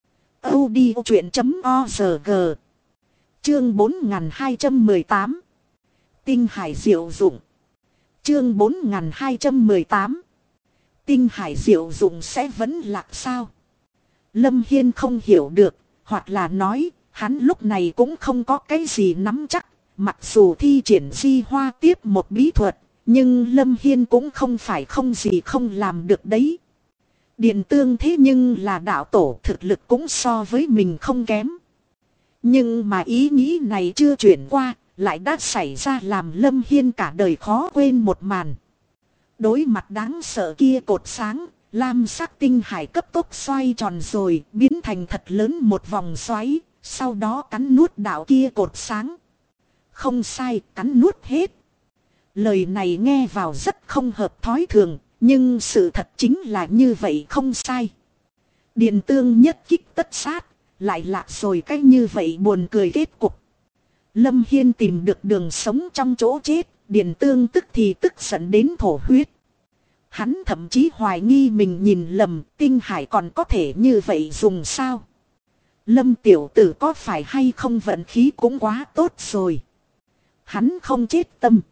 audiochuyện.org. Chương 4218. Tinh hải diệu dụng. Chương 4218. Tinh hải diệu dụng sẽ vẫn lạc sao? Lâm Hiên không hiểu được, hoặc là nói, hắn lúc này cũng không có cái gì nắm chắc. Mặc dù thi triển di hoa tiếp một bí thuật, nhưng Lâm Hiên cũng không phải không gì không làm được đấy. Điện tương thế nhưng là đạo tổ, thực lực cũng so với mình không kém. Nhưng mà ý nghĩ này chưa chuyển qua, lại đã xảy ra làm Lâm Hiên cả đời khó quên một màn. Đối mặt đáng sợ kia cột sáng, lam sắc tinh hải cấp tốc xoay tròn rồi, biến thành thật lớn một vòng xoáy, sau đó cắn nuốt đạo kia cột sáng. Không sai, cắn nuốt hết. Lời này nghe vào rất không hợp thói thường, nhưng sự thật chính là như vậy không sai. Điện tương nhất kích tất sát, lại lạc rồi cái như vậy buồn cười kết cục. Lâm Hiên tìm được đường sống trong chỗ chết, điện tương tức thì tức giận đến thổ huyết. Hắn thậm chí hoài nghi mình nhìn lầm, tinh hải còn có thể như vậy dùng sao? Lâm tiểu tử có phải hay không vận khí cũng quá tốt rồi. Hắn không chết tâm.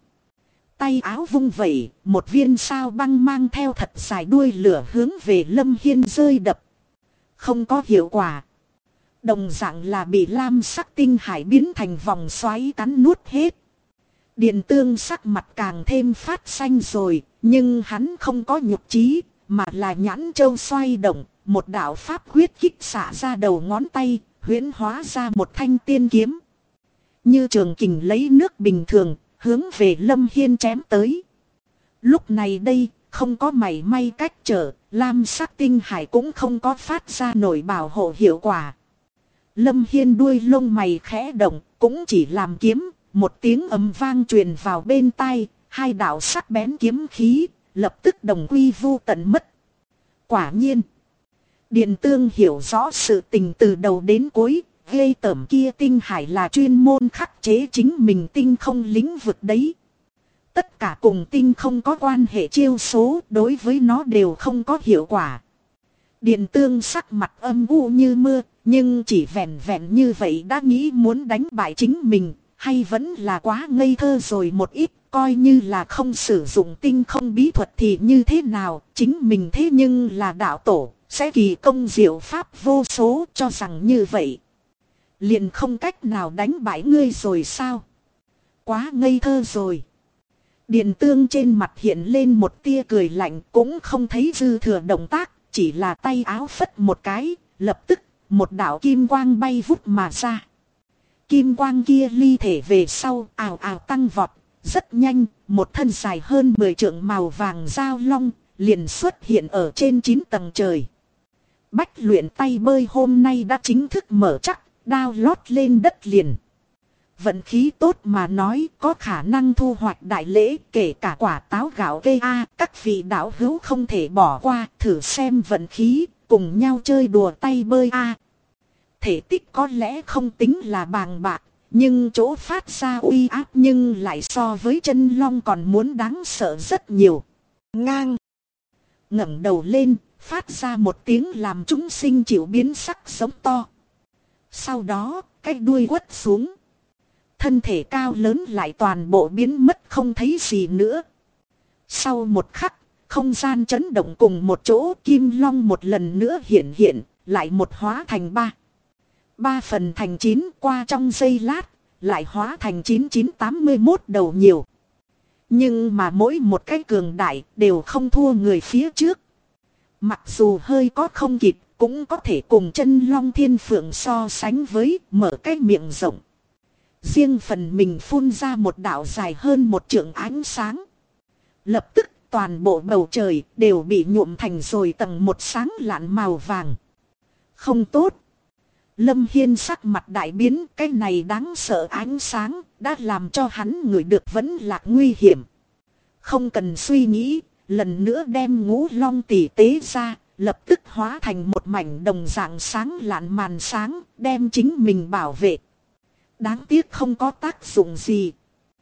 Tay áo vung vẩy, một viên sao băng mang theo thật dài đuôi lửa hướng về Lâm Hiên rơi đập. Không có hiệu quả. Đồng dạng là bị lam sắc tinh hải biến thành vòng xoáy cắn nuốt hết. Điện tương sắc mặt càng thêm phát xanh rồi, nhưng hắn không có nhục trí, mà là nhãn châu xoay động, một đạo pháp quyết kích xạ ra đầu ngón tay, huyễn hóa ra một thanh tiên kiếm. Như trường kình lấy nước bình thường, hướng về Lâm Hiên chém tới. Lúc này đây, không có mảy may cách trở, lam sắc tinh hải cũng không có phát ra nổi bảo hộ hiệu quả. Lâm Hiên đuôi lông mày khẽ động, cũng chỉ làm kiếm, một tiếng ầm vang truyền vào bên tai, hai đạo sắc bén kiếm khí, lập tức đồng quy vu tận mất. Quả nhiên, điện tương hiểu rõ sự tình từ đầu đến cuối, ghê tởm kia tinh hải là chuyên môn khắc chế chính mình tinh không lĩnh vực đấy. Tất cả cùng tinh không có quan hệ chiêu số, đối với nó đều không có hiệu quả. Điện tương sắc mặt âm u như mưa, nhưng chỉ vẹn vẹn như vậy đã nghĩ muốn đánh bại chính mình, hay vẫn là quá ngây thơ rồi một ít, coi như là không sử dụng tinh không bí thuật thì như thế nào, chính mình thế nhưng là đạo tổ, sẽ kỳ công diệu pháp vô số, cho rằng như vậy liền không cách nào đánh bại ngươi rồi sao? Quá ngây thơ rồi. Điền Tương trên mặt hiện lên một tia cười lạnh, cũng không thấy dư thừa động tác, chỉ là tay áo phất một cái, lập tức một đạo kim quang bay vút mà ra. Kim quang kia ly thể về sau, ào ào tăng vọt, rất nhanh, một thân dài hơn 10 trượng màu vàng giao long, liền xuất hiện ở trên 9 tầng trời. Bách luyện tay bơi hôm nay đã chính thức mở chắc, đao lót lên đất liền. Vận khí tốt mà nói có khả năng thu hoạch đại lễ, kể cả quả táo gạo cây A. Các vị đạo hữu không thể bỏ qua, thử xem vận khí, cùng nhau chơi đùa tay bơi A. Thể tích có lẽ không tính là bàng bạc, nhưng chỗ phát ra uy áp nhưng lại so với chân long còn muốn đáng sợ rất nhiều. Ngang. Ngẩng đầu lên, phát ra một tiếng làm chúng sinh chịu biến sắc giống to. Sau đó, cái đuôi quất xuống. Thân thể cao lớn lại toàn bộ biến mất không thấy gì nữa. Sau một khắc, không gian chấn động cùng một chỗ, kim long một lần nữa hiện, lại một hóa thành 3 phần thành 9, qua trong giây lát, lại hóa thành 9981 đầu nhiều. Nhưng mà mỗi một cái cường đại đều không thua người phía trước. Mặc dù hơi có không kịp, cũng có thể cùng chân long thiên phượng so sánh với, mở cái miệng rộng. Riêng phần mình phun ra một đạo dài hơn 1 trượng ánh sáng. Lập tức toàn bộ bầu trời đều bị nhuộm thành rồi tầng một sáng lạn màu vàng. Không tốt. Lâm Hiên sắc mặt đại biến, cái này đáng sợ ánh sáng đã làm cho hắn ngửi được vẫn là nguy hiểm. Không cần suy nghĩ, lần nữa đem ngũ long tỷ tế ra, lập tức hóa thành một mảnh đồng dạng sáng lạn màn sáng, đem chính mình bảo vệ. Đáng tiếc không có tác dụng gì.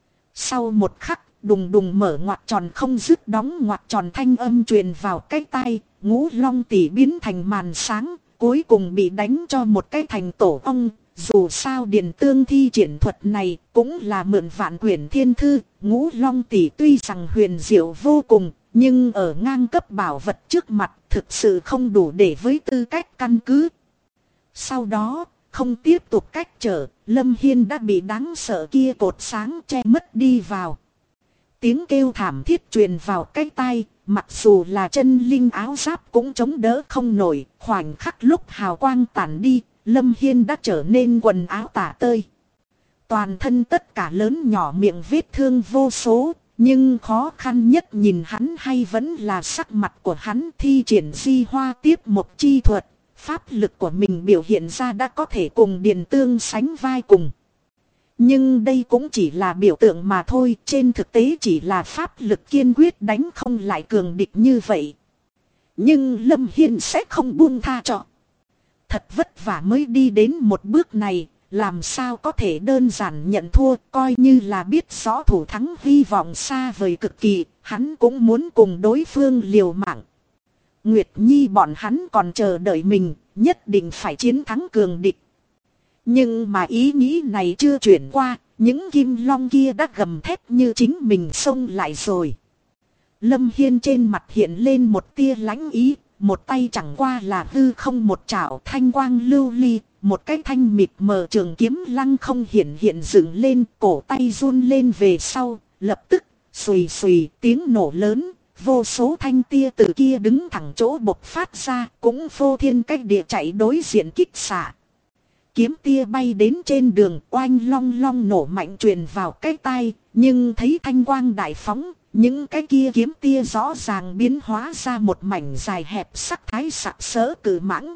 Sau một khắc, đùng đùng mở ngoặc tròn không dứt đóng ngoặc tròn thanh âm truyền vào cái tai, ngũ long tỷ biến thành màn sáng, cuối cùng bị đánh cho một cái thành tổ ong. Dù sao Điền Tương thi triển thuật này cũng là mượn vạn quyển thiên thư, ngũ long tỷ tuy rằng huyền diệu vô cùng, nhưng ở ngang cấp bảo vật trước mặt thực sự không đủ để với tư cách căn cứ. Sau đó, không tiếp tục cách trở, Lâm Hiên đã bị đáng sợ kia cột sáng che mất đi vào. Tiếng kêu thảm thiết truyền vào cái tai, mặc dù là chân linh áo giáp cũng chống đỡ không nổi. Khoảnh khắc lúc hào quang tản đi, Lâm Hiên đã trở nên quần áo tả tơi. Toàn thân tất cả lớn nhỏ miệng vết thương vô số, nhưng khó khăn nhất nhìn hắn hay vẫn là sắc mặt của hắn thi triển di hoa tiếp một chi thuật. Pháp lực của mình biểu hiện ra đã có thể cùng Điền Tương sánh vai cùng. Nhưng đây cũng chỉ là biểu tượng mà thôi, trên thực tế chỉ là pháp lực kiên quyết đánh không lại cường địch như vậy. Nhưng Lâm Hiên sẽ không buông tha cho. Thật vất vả mới đi đến một bước này, làm sao có thể đơn giản nhận thua, coi như là biết rõ thủ thắng hy vọng xa vời cực kỳ, hắn cũng muốn cùng đối phương liều mạng. Nguyệt Nhi bọn hắn còn chờ đợi mình, nhất định phải chiến thắng cường địch. Nhưng mà ý nghĩ này chưa chuyển qua, những kim long kia đã gầm thét như chính mình xông lại rồi. Lâm Hiên trên mặt hiện lên một tia lãnh ý, một tay chẳng qua là hư không một chảo thanh quang lưu ly, một cái thanh mịt mờ trường kiếm lăng không hiện dựng lên, cổ tay run lên về sau, lập tức xùy xùy tiếng nổ lớn. Vô số thanh tia từ kia đứng thẳng chỗ bộc phát ra, cũng phô thiên cách địa chạy đối diện kích xạ. Kiếm tia bay đến trên đường, oanh long long nổ mạnh truyền vào cái tai, nhưng thấy thanh quang đại phóng, những cái kia kiếm tia rõ ràng biến hóa ra một mảnh dài hẹp sắc thái sặc sỡ cự mãng.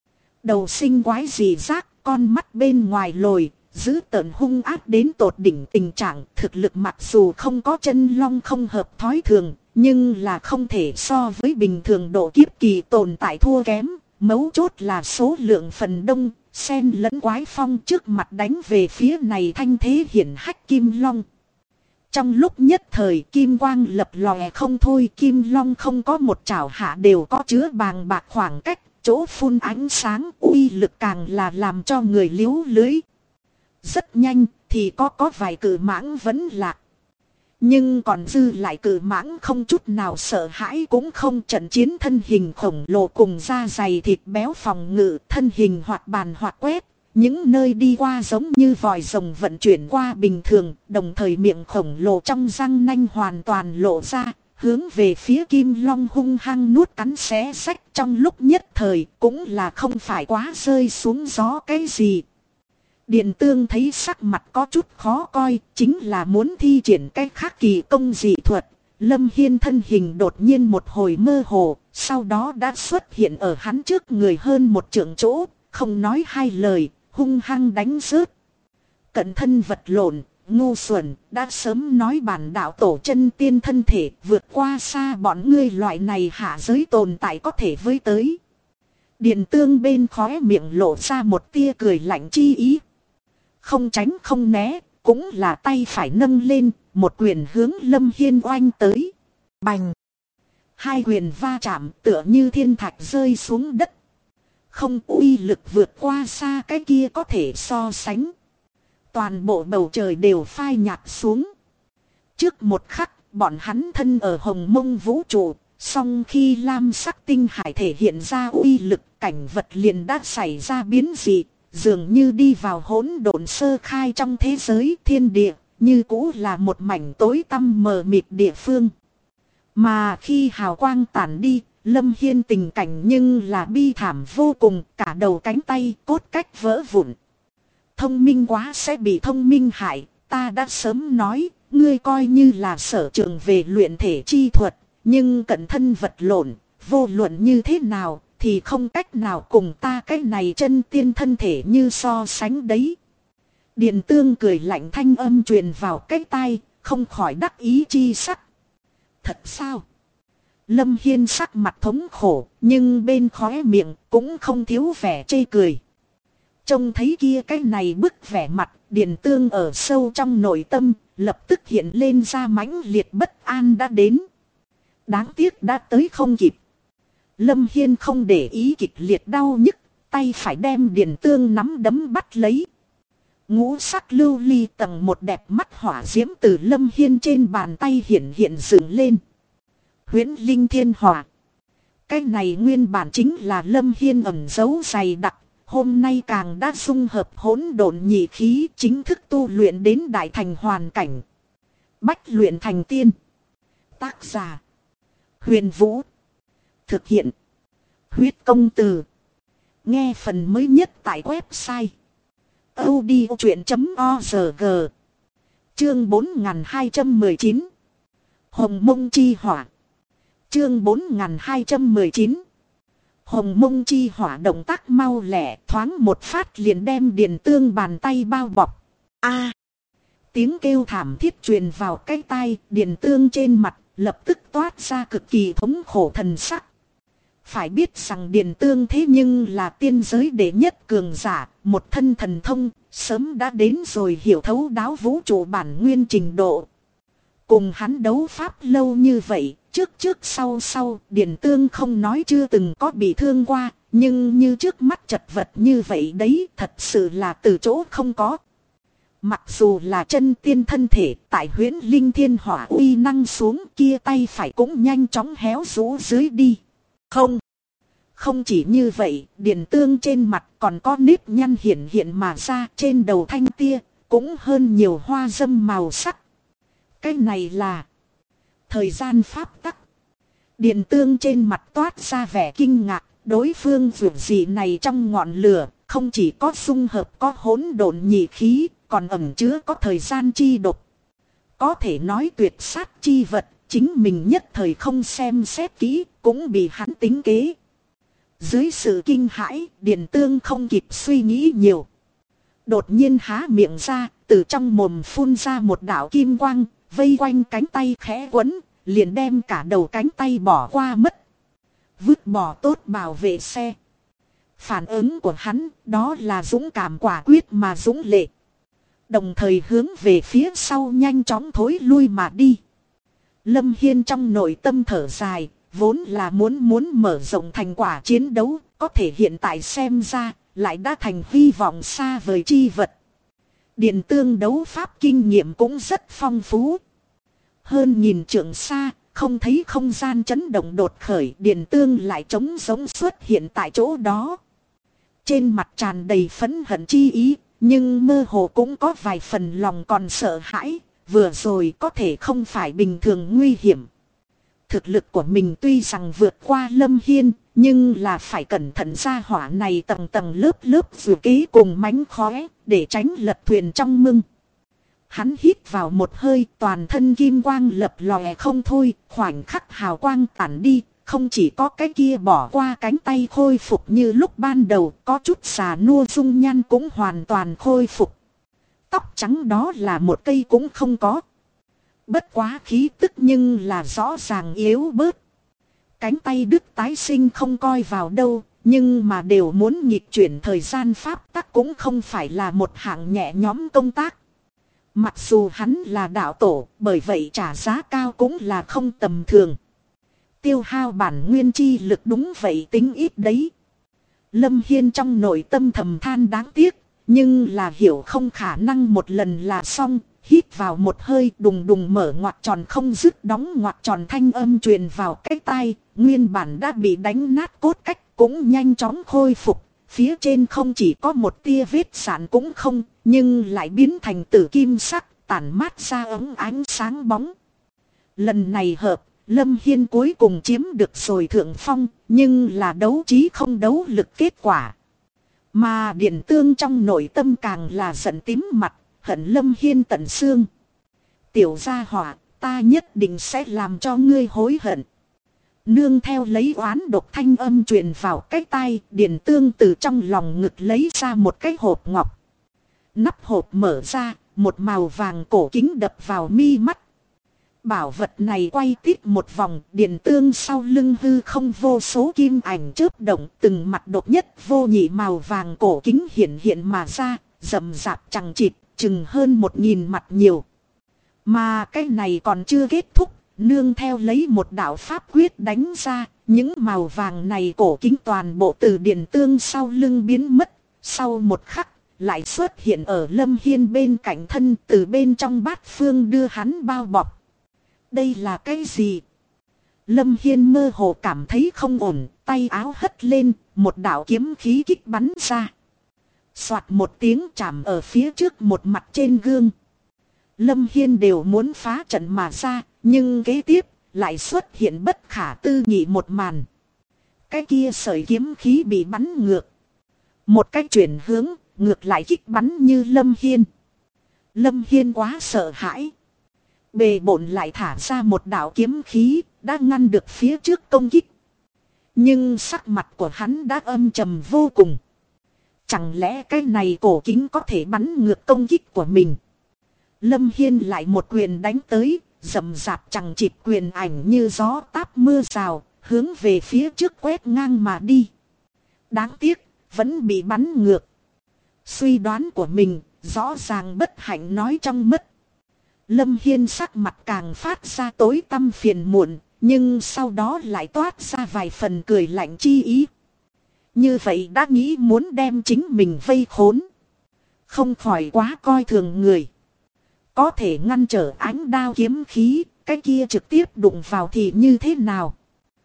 Đầu sinh quái dị rác, con mắt bên ngoài lồi, dữ tợn hung ác đến tột đỉnh tình trạng, thực lực mặc dù không có chân long không hợp thói thường, nhưng là không thể so với bình thường độ kiếp kỳ tồn tại thua kém, mấu chốt là số lượng phần đông, xen lẫn quái phong trước mặt đánh về phía này thanh thế hiển hách kim long. Trong lúc nhất thời kim quang lập lòe không thôi, kim long không có một chảo hạ đều có chứa bàng bạc khoảng cách, chỗ phun ánh sáng uy lực càng là làm cho người liếu lưới. Rất nhanh thì có vài cự mãng vẫn lạc. Nhưng còn dư lại cự mãng không chút nào sợ hãi cũng không trận chiến thân hình khổng lồ cùng da dày thịt béo phòng ngự, thân hình hoạt bàn hoạt quét, Những nơi đi qua giống như vòi rồng vận chuyển qua bình thường, đồng thời miệng khổng lồ trong răng nanh hoàn toàn lộ ra, hướng về phía Kim Long hung hăng nuốt cắn xé rách, trong lúc nhất thời cũng là không phải quá rơi xuống gió cái gì. Điền Tương thấy sắc mặt có chút khó coi, chính là muốn thi triển cái khác kỳ công dị thuật. Lâm Hiên thân hình đột nhiên một hồi mơ hồ, sau đó đã xuất hiện ở hắn trước người hơn một trượng chỗ, không nói hai lời, hung hăng đánh rớt. Cận thân vật lộn, ngu xuẩn, đã sớm nói bản đạo tổ chân tiên thân thể vượt qua xa bọn ngươi loại này hạ giới tồn tại có thể với tới. Điền Tương bên khóe miệng lộ ra một tia cười lạnh chi ý. Không tránh không né, cũng là tay phải nâng lên, một quyền hướng Lâm Hiên oanh tới. Bành! Hai quyền va chạm tựa như thiên thạch rơi xuống đất. Không uy lực vượt qua xa cái kia có thể so sánh. Toàn bộ bầu trời đều phai nhạt xuống. Trước một khắc, bọn hắn thân ở hồng mông vũ trụ, song khi lam sắc tinh hải thể hiện ra uy lực, cảnh vật liền đã xảy ra biến dị, dường như đi vào hỗn độn sơ khai trong thế giới thiên địa, như cũ là một mảnh tối tăm mờ mịt địa phương. Mà khi hào quang tản đi, Lâm Hiên tình cảnh nhưng là bi thảm vô cùng, cả đầu cánh tay cốt cách vỡ vụn. Thông minh quá sẽ bị thông minh hại, ta đã sớm nói, ngươi coi như là sở trường về luyện thể chi thuật, nhưng cận thân vật lộn, vô luận như thế nào, thì không cách nào cùng ta cái này chân tiên thân thể như so sánh đấy. Điền Tương cười lạnh thanh âm truyền vào cái tai, không khỏi đắc ý chi sắc. Thật sao? Lâm Hiên sắc mặt thống khổ, nhưng bên khóe miệng cũng không thiếu vẻ chê cười. Trông thấy kia cái này bức vẻ mặt, Điền Tương ở sâu trong nội tâm, lập tức hiện lên ra mãnh liệt bất an đã đến. Đáng tiếc đã tới không kịp. Lâm Hiên không để ý kịch liệt đau nhức, tay phải đem Điền Tương nắm đấm bắt lấy. Ngũ sắc lưu ly tầng một đẹp mắt hỏa diễm từ Lâm Hiên trên bàn tay hiện dựng lên. Huyễn linh thiên hỏa. Cái này nguyên bản chính là Lâm Hiên ẩn giấu dày đặc, hôm nay càng đã dung hợp hỗn độn nhị khí, chính thức tu luyện đến đại thành hoàn cảnh. Bách luyện thành tiên. Tác giả: Huyền Vũ. Thực hiện: Huyết Công Từ. Nghe phần mới nhất tại website audiochuyện.org. Chương 4219. Hồng Mông Chi Hỏa. Chương 4219. Hồng Mông Chi Hỏa động tác mau lẹ, thoáng một phát liền đem Điền Tương bàn tay bao bọc. A! Tiếng kêu thảm thiết truyền vào cái tai, Điền Tương trên mặt lập tức toát ra cực kỳ thống khổ thần sắc. Phải biết rằng Điền Tương thế nhưng là tiên giới đệ nhất cường giả, một thân thần thông, sớm đã đến rồi hiểu thấu đáo vũ trụ bản nguyên trình độ. Cùng hắn đấu pháp lâu như vậy, trước sau, Điền Tương không nói chưa từng có bị thương qua, nhưng như trước mắt chật vật như vậy đấy, thật sự là từ chỗ không có. Mặc dù là chân tiên thân thể, tại huyễn linh thiên hỏa uy năng xuống, kia tay phải cũng nhanh chóng héo rũ dưới đi. Không chỉ như vậy, Điền Tương trên mặt còn có nếp nhăn hiện mà ra, trên đầu thanh tia, cũng hơn nhiều hoa dâm màu sắc. Cái này là thời gian pháp tắc. Điền Tương trên mặt toát ra vẻ kinh ngạc, đối phương vượt gì này trong ngọn lửa, không chỉ có dung hợp có hỗn độn nhị khí, còn ẩn chứa có thời gian chi độc. Có thể nói tuyệt sát chi vật, chính mình nhất thời không xem xét kỹ, cũng bị hắn tính kế. Dưới sự kinh hãi, Điền Tương không kịp suy nghĩ nhiều. Đột nhiên há miệng ra, từ trong mồm phun ra một đạo kim quang, vây quanh cánh tay khẽ quấn, liền đem cả đầu cánh tay bỏ qua mất. Vứt bỏ tốt bảo vệ xe. Phản ứng của hắn, đó là dũng cảm quả quyết mà dũng lệ. Đồng thời hướng về phía sau nhanh chóng thối lui mà đi. Lâm Hiên trong nội tâm thở dài, vốn là muốn mở rộng thành quả chiến đấu, có thể hiện tại xem ra, lại đã thành hy vọng xa vời chi vật. Điền Tương đấu pháp kinh nghiệm cũng rất phong phú. Hơn nhìn trượng xa, không thấy không gian chấn động đột khởi, Điền Tương lại trống giống xuất hiện tại chỗ đó. Trên mặt tràn đầy phẫn hận chi ý, nhưng mơ hồ cũng có vài phần lòng còn sợ hãi, vừa rồi có thể không phải bình thường nguy hiểm. Thực lực của mình tuy rằng vượt qua Lâm Hiên, nhưng là phải cẩn thận ra hỏa này tầng tầng lớp lớp dù kế cùng mánh khóe, để tránh lật thuyền trong mưng. Hắn hít vào một hơi, toàn thân kim quang lập lòe không thôi, khoảnh khắc hào quang tản đi, không chỉ có cái kia bỏ qua cánh tay khôi phục như lúc ban đầu, có chút già nua dung nhan cũng hoàn toàn khôi phục. Tóc trắng đó là một cây cũng không có. Bất quá khí tức nhưng là rõ ràng yếu bớt. Cánh tay đứt tái sinh không coi vào đâu, nhưng mà đều muốn nghịch chuyển thời gian pháp tắc cũng không phải là một hạng nhẹ nhõm công tác. Mặc dù hắn là đạo tổ, bởi vậy trả giá cao cũng là không tầm thường. Tiêu hao bản nguyên chi lực đúng vậy tính ít đấy. Lâm Hiên trong nội tâm thầm than đáng tiếc, nhưng là hiểu không khả năng một lần là xong. Hít vào một hơi, đùng đùng mở ngoặc tròn không dứt đóng ngoặc tròn, thanh âm truyền vào cái tai, nguyên bản đã bị đánh nát cốt cách cũng nhanh chóng khôi phục. Phía trên không chỉ có một tia vết sạn cũng không, nhưng lại biến thành tử kim sắc, tản mát ra ống ánh sáng bóng. Lần này hợp, Lâm Hiên cuối cùng chiếm được rồi thượng phong, nhưng là đấu trí không đấu lực kết quả. Mà Điện Tương trong nội tâm càng là giận tím mặt, hận Lâm Hiên tận xương. Tiểu gia hỏa, ta nhất định sẽ làm cho ngươi hối hận. Nương theo lấy oán độc thanh âm truyền vào cái tai, Điện Tương từ trong lòng ngực lấy ra một cái hộp ngọc. Nắp hộp mở ra, một màu vàng cổ kính đập vào mi mắt. Bảo vật này quay tít một vòng, Điện Tương sau lưng hư không vô số kim ảnh chớp động, từng mặt độc nhất vô nhị màu vàng cổ kính hiện hiện mà ra, rậm rạp chằng chịt, chừng hơn 1000 mặt nhiều. Mà cái này còn chưa kết thúc, nương theo lấy một đạo pháp quyết đánh ra, những màu vàng này cổ kính toàn bộ từ Điện Tương sau lưng biến mất, sau một khắc lại xuất hiện ở Lâm Hiên bên cạnh thân, từ bên trong bát phương đưa hắn bao bọc. Đây là cái gì? Lâm Hiên mơ hồ cảm thấy không ổn, tay áo hất lên, một đạo kiếm khí kích bắn ra. Soạt một tiếng chạm ở phía trước một mặt trên gương. Lâm Hiên đều muốn phá trận mà ra, nhưng kế tiếp lại xuất hiện bất khả tư nghị một màn. Cái kia sợi kiếm khí bị bắn ngược. Một cách chuyển hướng, ngược lại kích bắn như Lâm Hiên. Lâm Hiên quá sợ hãi. Bề bộn lại thả ra một đạo kiếm khí, đã ngăn được phía trước công kích. Nhưng sắc mặt của hắn đã âm trầm vô cùng. Chẳng lẽ cái này cổ kính có thể bắn ngược công kích của mình? Lâm Hiên lại một quyền đánh tới, rậm rạp chẳng chịt quyền ảnh như gió táp mưa rào, hướng về phía trước quét ngang mà đi. Đáng tiếc, vẫn bị bắn ngược. Suy đoán của mình, rõ ràng bất hạnh nói trong mất. Lâm Hiên sắc mặt càng phát ra tối tăm phiền muộn, nhưng sau đó lại toát ra vài phần cười lạnh chi ý. Như vậy đã nghĩ muốn đem chính mình vây khốn. Không khỏi quá coi thường người. Có thể ngăn trở ánh đao kiếm khí, cái kia trực tiếp đụng vào thì như thế nào?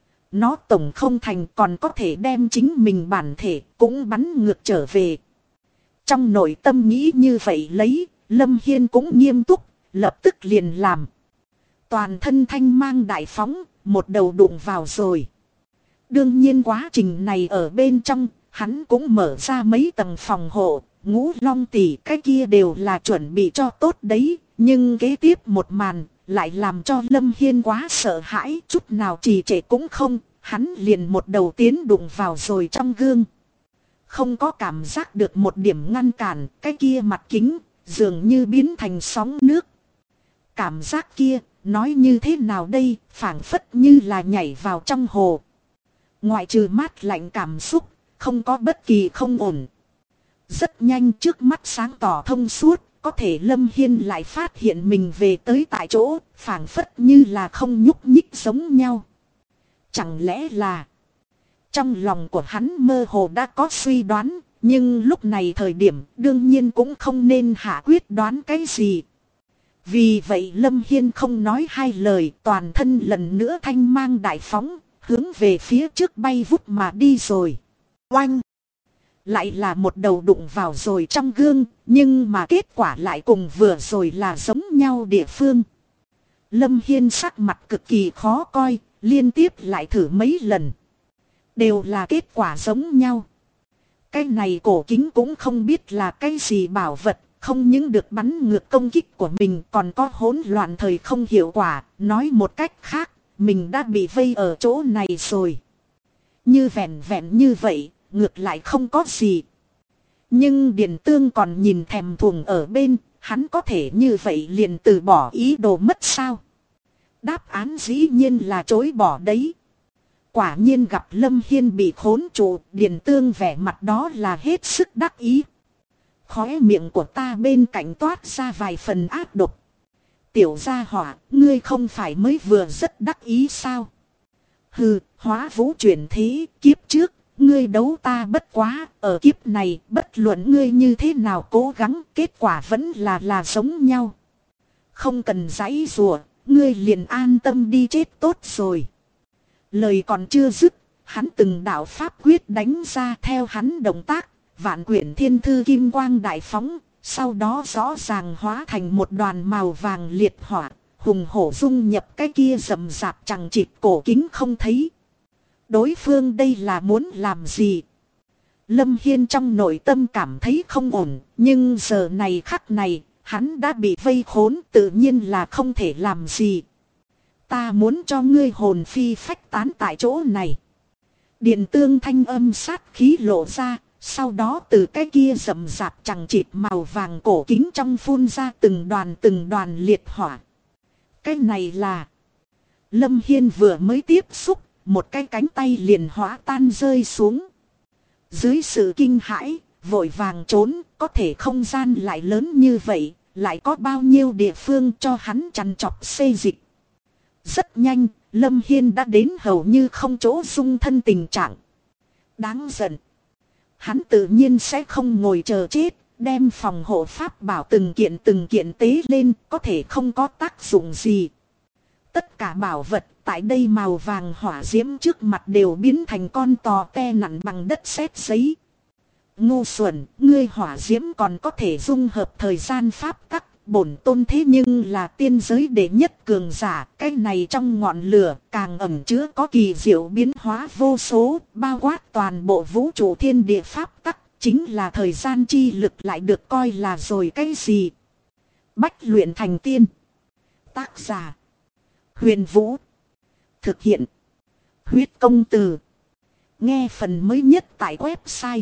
Nó tổng không thành, còn có thể đem chính mình bản thể cũng bắn ngược trở về. Trong nội tâm nghĩ như vậy lấy, Lâm Hiên cũng nghiêm túc, lập tức liền làm. Toàn thân thanh mang đại phóng, một đầu đụng vào rồi. Đương nhiên quá trình này ở bên trong, hắn cũng mở ra mấy tầng phòng hộ, Ngũ Long tỷ cái kia đều là chuẩn bị cho tốt đấy. Nhưng kế tiếp một màn, lại làm cho Lâm Hiên quá sợ hãi, chút nào trì trệ cũng không, hắn liền một đầu tiến đụng vào rồi trong gương. Không có cảm giác được một điểm ngăn cản, cái kia mặt kính, dường như biến thành sóng nước. Cảm giác kia, nói như thế nào đây, phảng phất như là nhảy vào trong hồ. Ngoại trừ mát lạnh cảm xúc, không có bất kỳ không ổn. Rất nhanh trước mắt sáng tỏ thông suốt, có thể Lâm Hiên lại phát hiện mình về tới tại chỗ, phảng phất như là không nhúc nhích giống nhau. Chẳng lẽ là... Trong lòng của hắn mơ hồ đã có suy đoán, nhưng lúc này thời điểm đương nhiên cũng không nên hạ quyết đoán cái gì. Vì vậy Lâm Hiên không nói hai lời, toàn thân lần nữa thanh mang đại phóng, hướng về phía trước bay vút mà đi rồi. Oanh! Lại là một đầu đụng vào rồi trong gương, nhưng mà kết quả lại cùng vừa rồi là giống nhau địa phương. Lâm Hiên sắc mặt cực kỳ khó coi, liên tiếp lại thử mấy lần. Đều là kết quả giống nhau. Cái này cổ kính cũng không biết là cái gì bảo vật, không những được bắn ngược công kích của mình còn có hỗn loạn thời không hiệu quả. Nói một cách khác, mình đã bị vây ở chỗ này rồi. Như vẹn vẹn như vậy, ngược lại không có gì. Nhưng Điền Tương còn nhìn thèm thuồng ở bên, hắn có thể như vậy liền từ bỏ ý đồ mất sao? Đáp án dĩ nhiên là chối bỏ đấy. Quả nhiên gặp Lâm Hiên bị khốn trụ, Điền Tương vẻ mặt đó là hết sức đắc ý. Khóe miệng của ta bên cạnh toát ra vài phần ác độc. Tiểu gia hỏa, ngươi không phải mới vừa rất đắc ý sao? Hừ, hóa vũ chuyển thế, kiếp trước, ngươi đấu ta bất quá, ở kiếp này, bất luận ngươi như thế nào cố gắng, kết quả vẫn là giống nhau. Không cần giãy giụa, ngươi liền an tâm đi chết tốt rồi. Lời còn chưa dứt, hắn từng đạo pháp quyết đánh ra theo hắn động tác, vạn quyển thiên thư kim quang đại phóng, sau đó rõ ràng hóa thành một đoàn màu vàng liệt hỏa, hùng hổ dung nhập cái kia rậm rạp chằng chịt cổ kính không thấy. Đối phương đây là muốn làm gì? Lâm Hiên trong nội tâm cảm thấy không ổn, nhưng giờ này khắc này, hắn đã bị vây khốn tự nhiên là không thể làm gì. Ta muốn cho ngươi hồn phi phách tán tại chỗ này. Điền Tương thanh âm sát khí lộ ra, sau đó từ cái kia rậm rạp chằng chịt màu vàng cổ kính trong phun ra từng đoàn liệt hỏa. Cái này là... Lâm Hiên vừa mới tiếp xúc, một cái cánh tay liền hóa tan rơi xuống. Dưới sự kinh hãi, vội vàng trốn, có thể không gian lại lớn như vậy, lại có bao nhiêu địa phương cho hắn chằn chọc xê dịch. Rất nhanh, Lâm Hiên đã đến hầu như không chỗ dung thân tình trạng. Đáng giận. Hắn tự nhiên sẽ không ngồi chờ chết, đem phòng hộ pháp bảo từng kiện tế lên, có thể không có tác dụng gì. Tất cả bảo vật tại đây màu vàng hỏa diễm trước mặt đều biến thành con tò te nặng bằng đất sét giấy. Ngu xuẩn, ngươi hỏa diễm còn có thể dung hợp thời gian pháp tắc, bổn tôn thế nhưng là tiên giới đệ nhất cường giả, cái này trong ngọn lửa càng ẩn chứa có kỳ diệu biến hóa vô số, bao quát toàn bộ vũ trụ thiên địa pháp tắc, chính là thời gian chi lực lại được coi là rồi cái gì. Bách luyện thành tiên. Tác giả Huyền Vũ. Thực hiện Huyết Công Từ. Nghe phần mới nhất tại website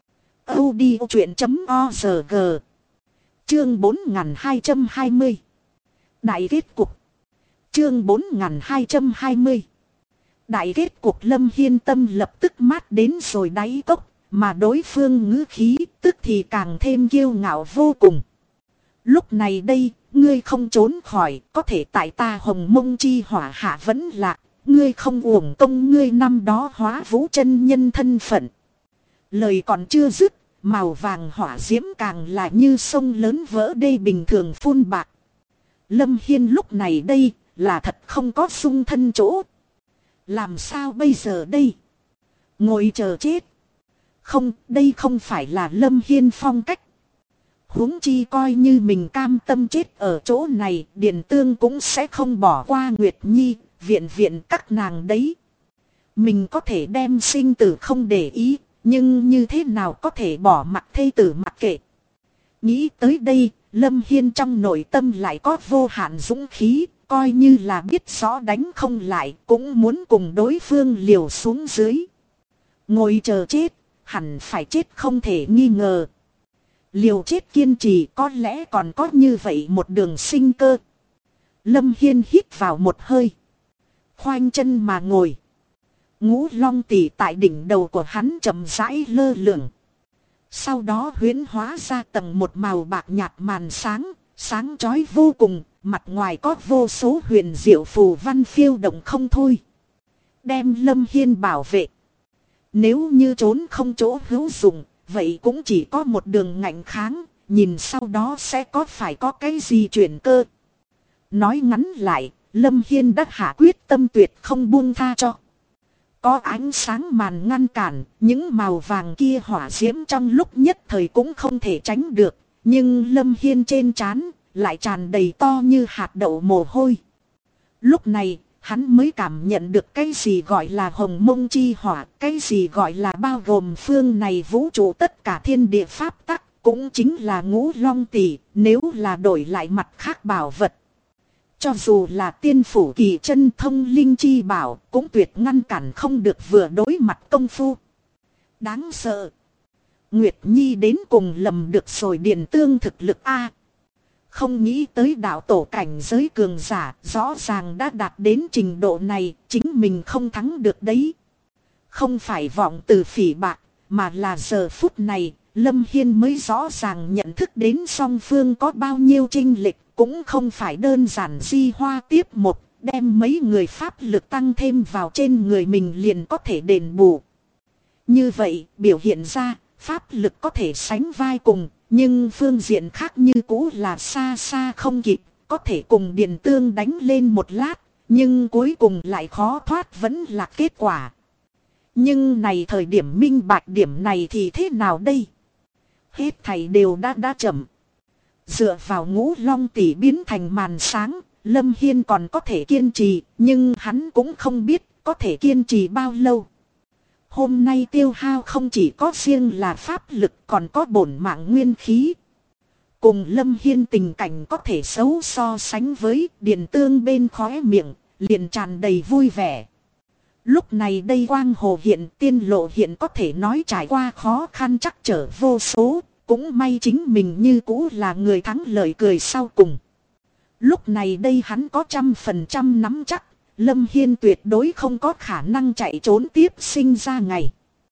audiochuyện.org. Chương 4220. Đại kết cục. Chương 4220. Đại kết cục. Lâm Hiên tâm lập tức mát đến rồi đáy cốc, mà đối phương ngữ khí tức thì càng thêm kiêu ngạo vô cùng. Lúc này đây, ngươi không trốn khỏi, có thể tại ta Hồng Mông chi hỏa hạ vẫn lạc, ngươi không uổng công ngươi năm đó hóa vũ chân nhân thân phận. Lời còn chưa dứt, màu vàng hỏa diễm càng là như sông lớn vỡ đê bình thường phun bạc. Lâm Hiên lúc này đây, là thật không có sung thân chỗ. Làm sao bây giờ đây? Ngồi chờ chết. Không, đây không phải là Lâm Hiên phong cách. Huống chi coi như mình cam tâm chết ở chỗ này, Điền Tương cũng sẽ không bỏ qua Nguyệt Nhi, viện các nàng đấy. Mình có thể đem sinh tử không để ý, nhưng như thế nào có thể bỏ mặc thê tử mặc kệ. Nghĩ tới đây, Lâm Hiên trong nội tâm lại có vô hạn dũng khí, coi như là biết rõ đánh không lại, cũng muốn cùng đối phương liều xuống dưới. Ngồi chờ chết, hẳn phải chết không thể nghi ngờ. Liều chết kiên trì có lẽ còn có như vậy một đường sinh cơ. Lâm Hiên hít vào một hơi, khoanh chân mà ngồi. Ngũ long tỷ tại đỉnh đầu của hắn chậm rãi lơ lửng. Sau đó huyễn hóa ra tầng một màu bạc nhạt màn sáng, sáng chói vô cùng, mặt ngoài có vô số huyền diệu phù văn phiêu động không thôi. Đem Lâm Hiên bảo vệ. Nếu như trốn không chỗ hữu dụng, vậy cũng chỉ có một đường ngạnh kháng, nhìn sau đó sẽ có phải có cái gì chuyển cơ. Nói ngắn lại, Lâm Hiên đã hạ quyết tâm tuyệt không buông tha cho. có ánh sáng màn ngăn cản, những màu vàng kia hỏa diễm trong lúc nhất thời cũng không thể tránh được. Nhưng Lâm Hiên trên trán lại tràn đầy to như hạt đậu mồ hôi. Lúc này, hắn mới cảm nhận được cái gì gọi là hồng mông chi hỏa, cái gì gọi là bao gồm phương này vũ trụ tất cả thiên địa pháp tắc, cũng chính là ngũ long tỷ, nếu là đổi lại mặt khác bảo vật. Cho dù là tiên phủ kỳ chân thông linh chi bảo, cũng tuyệt ngăn cản không được vừa đối mặt công phu. Đáng sợ. Nguyệt Nhi đến cùng lầm được rồi, Điền Tương thực lực A. Không nghĩ tới đạo tổ cảnh giới cường giả, rõ ràng đã đạt đến trình độ này, chính mình không thắng được đấy. Không phải vọng từ phỉ bạc, mà là giờ phút này, Lâm Hiên mới rõ ràng nhận thức đến song phương có bao nhiêu chênh lệch, cũng không phải đơn giản di hoa tiếp một, đem mấy người pháp lực tăng thêm vào trên người mình liền có thể đền bù. Như vậy, biểu hiện ra, pháp lực có thể sánh vai cùng, nhưng phương diện khác như cũ là xa xa không kịp, có thể cùng Điền Tương đánh lên một lát, nhưng cuối cùng lại khó thoát vẫn là kết quả. Nhưng này thời điểm minh bạch điểm này thì thế nào đây? Hết thảy đều đã chậm. Dựa vào ngũ long tỷ biến thành màn sáng, Lâm Hiên còn có thể kiên trì, nhưng hắn cũng không biết có thể kiên trì bao lâu. Hôm nay tiêu hao không chỉ có riêng là pháp lực, còn có bổn mạng nguyên khí. Cùng Lâm Hiên tình cảnh có thể xấu so sánh với, Điền Tương bên khóe miệng liền tràn đầy vui vẻ. Lúc này đây quang hồ hiện, tiên lộ hiện có thể nói trải qua khó khăn trắc trở vô số, cũng may chính mình như cũ là người thắng lợi cười sau cùng. Lúc này đây hắn có 100% nắm chắc, Lâm Hiên tuyệt đối không có khả năng chạy trốn tiếp sinh ra ngày.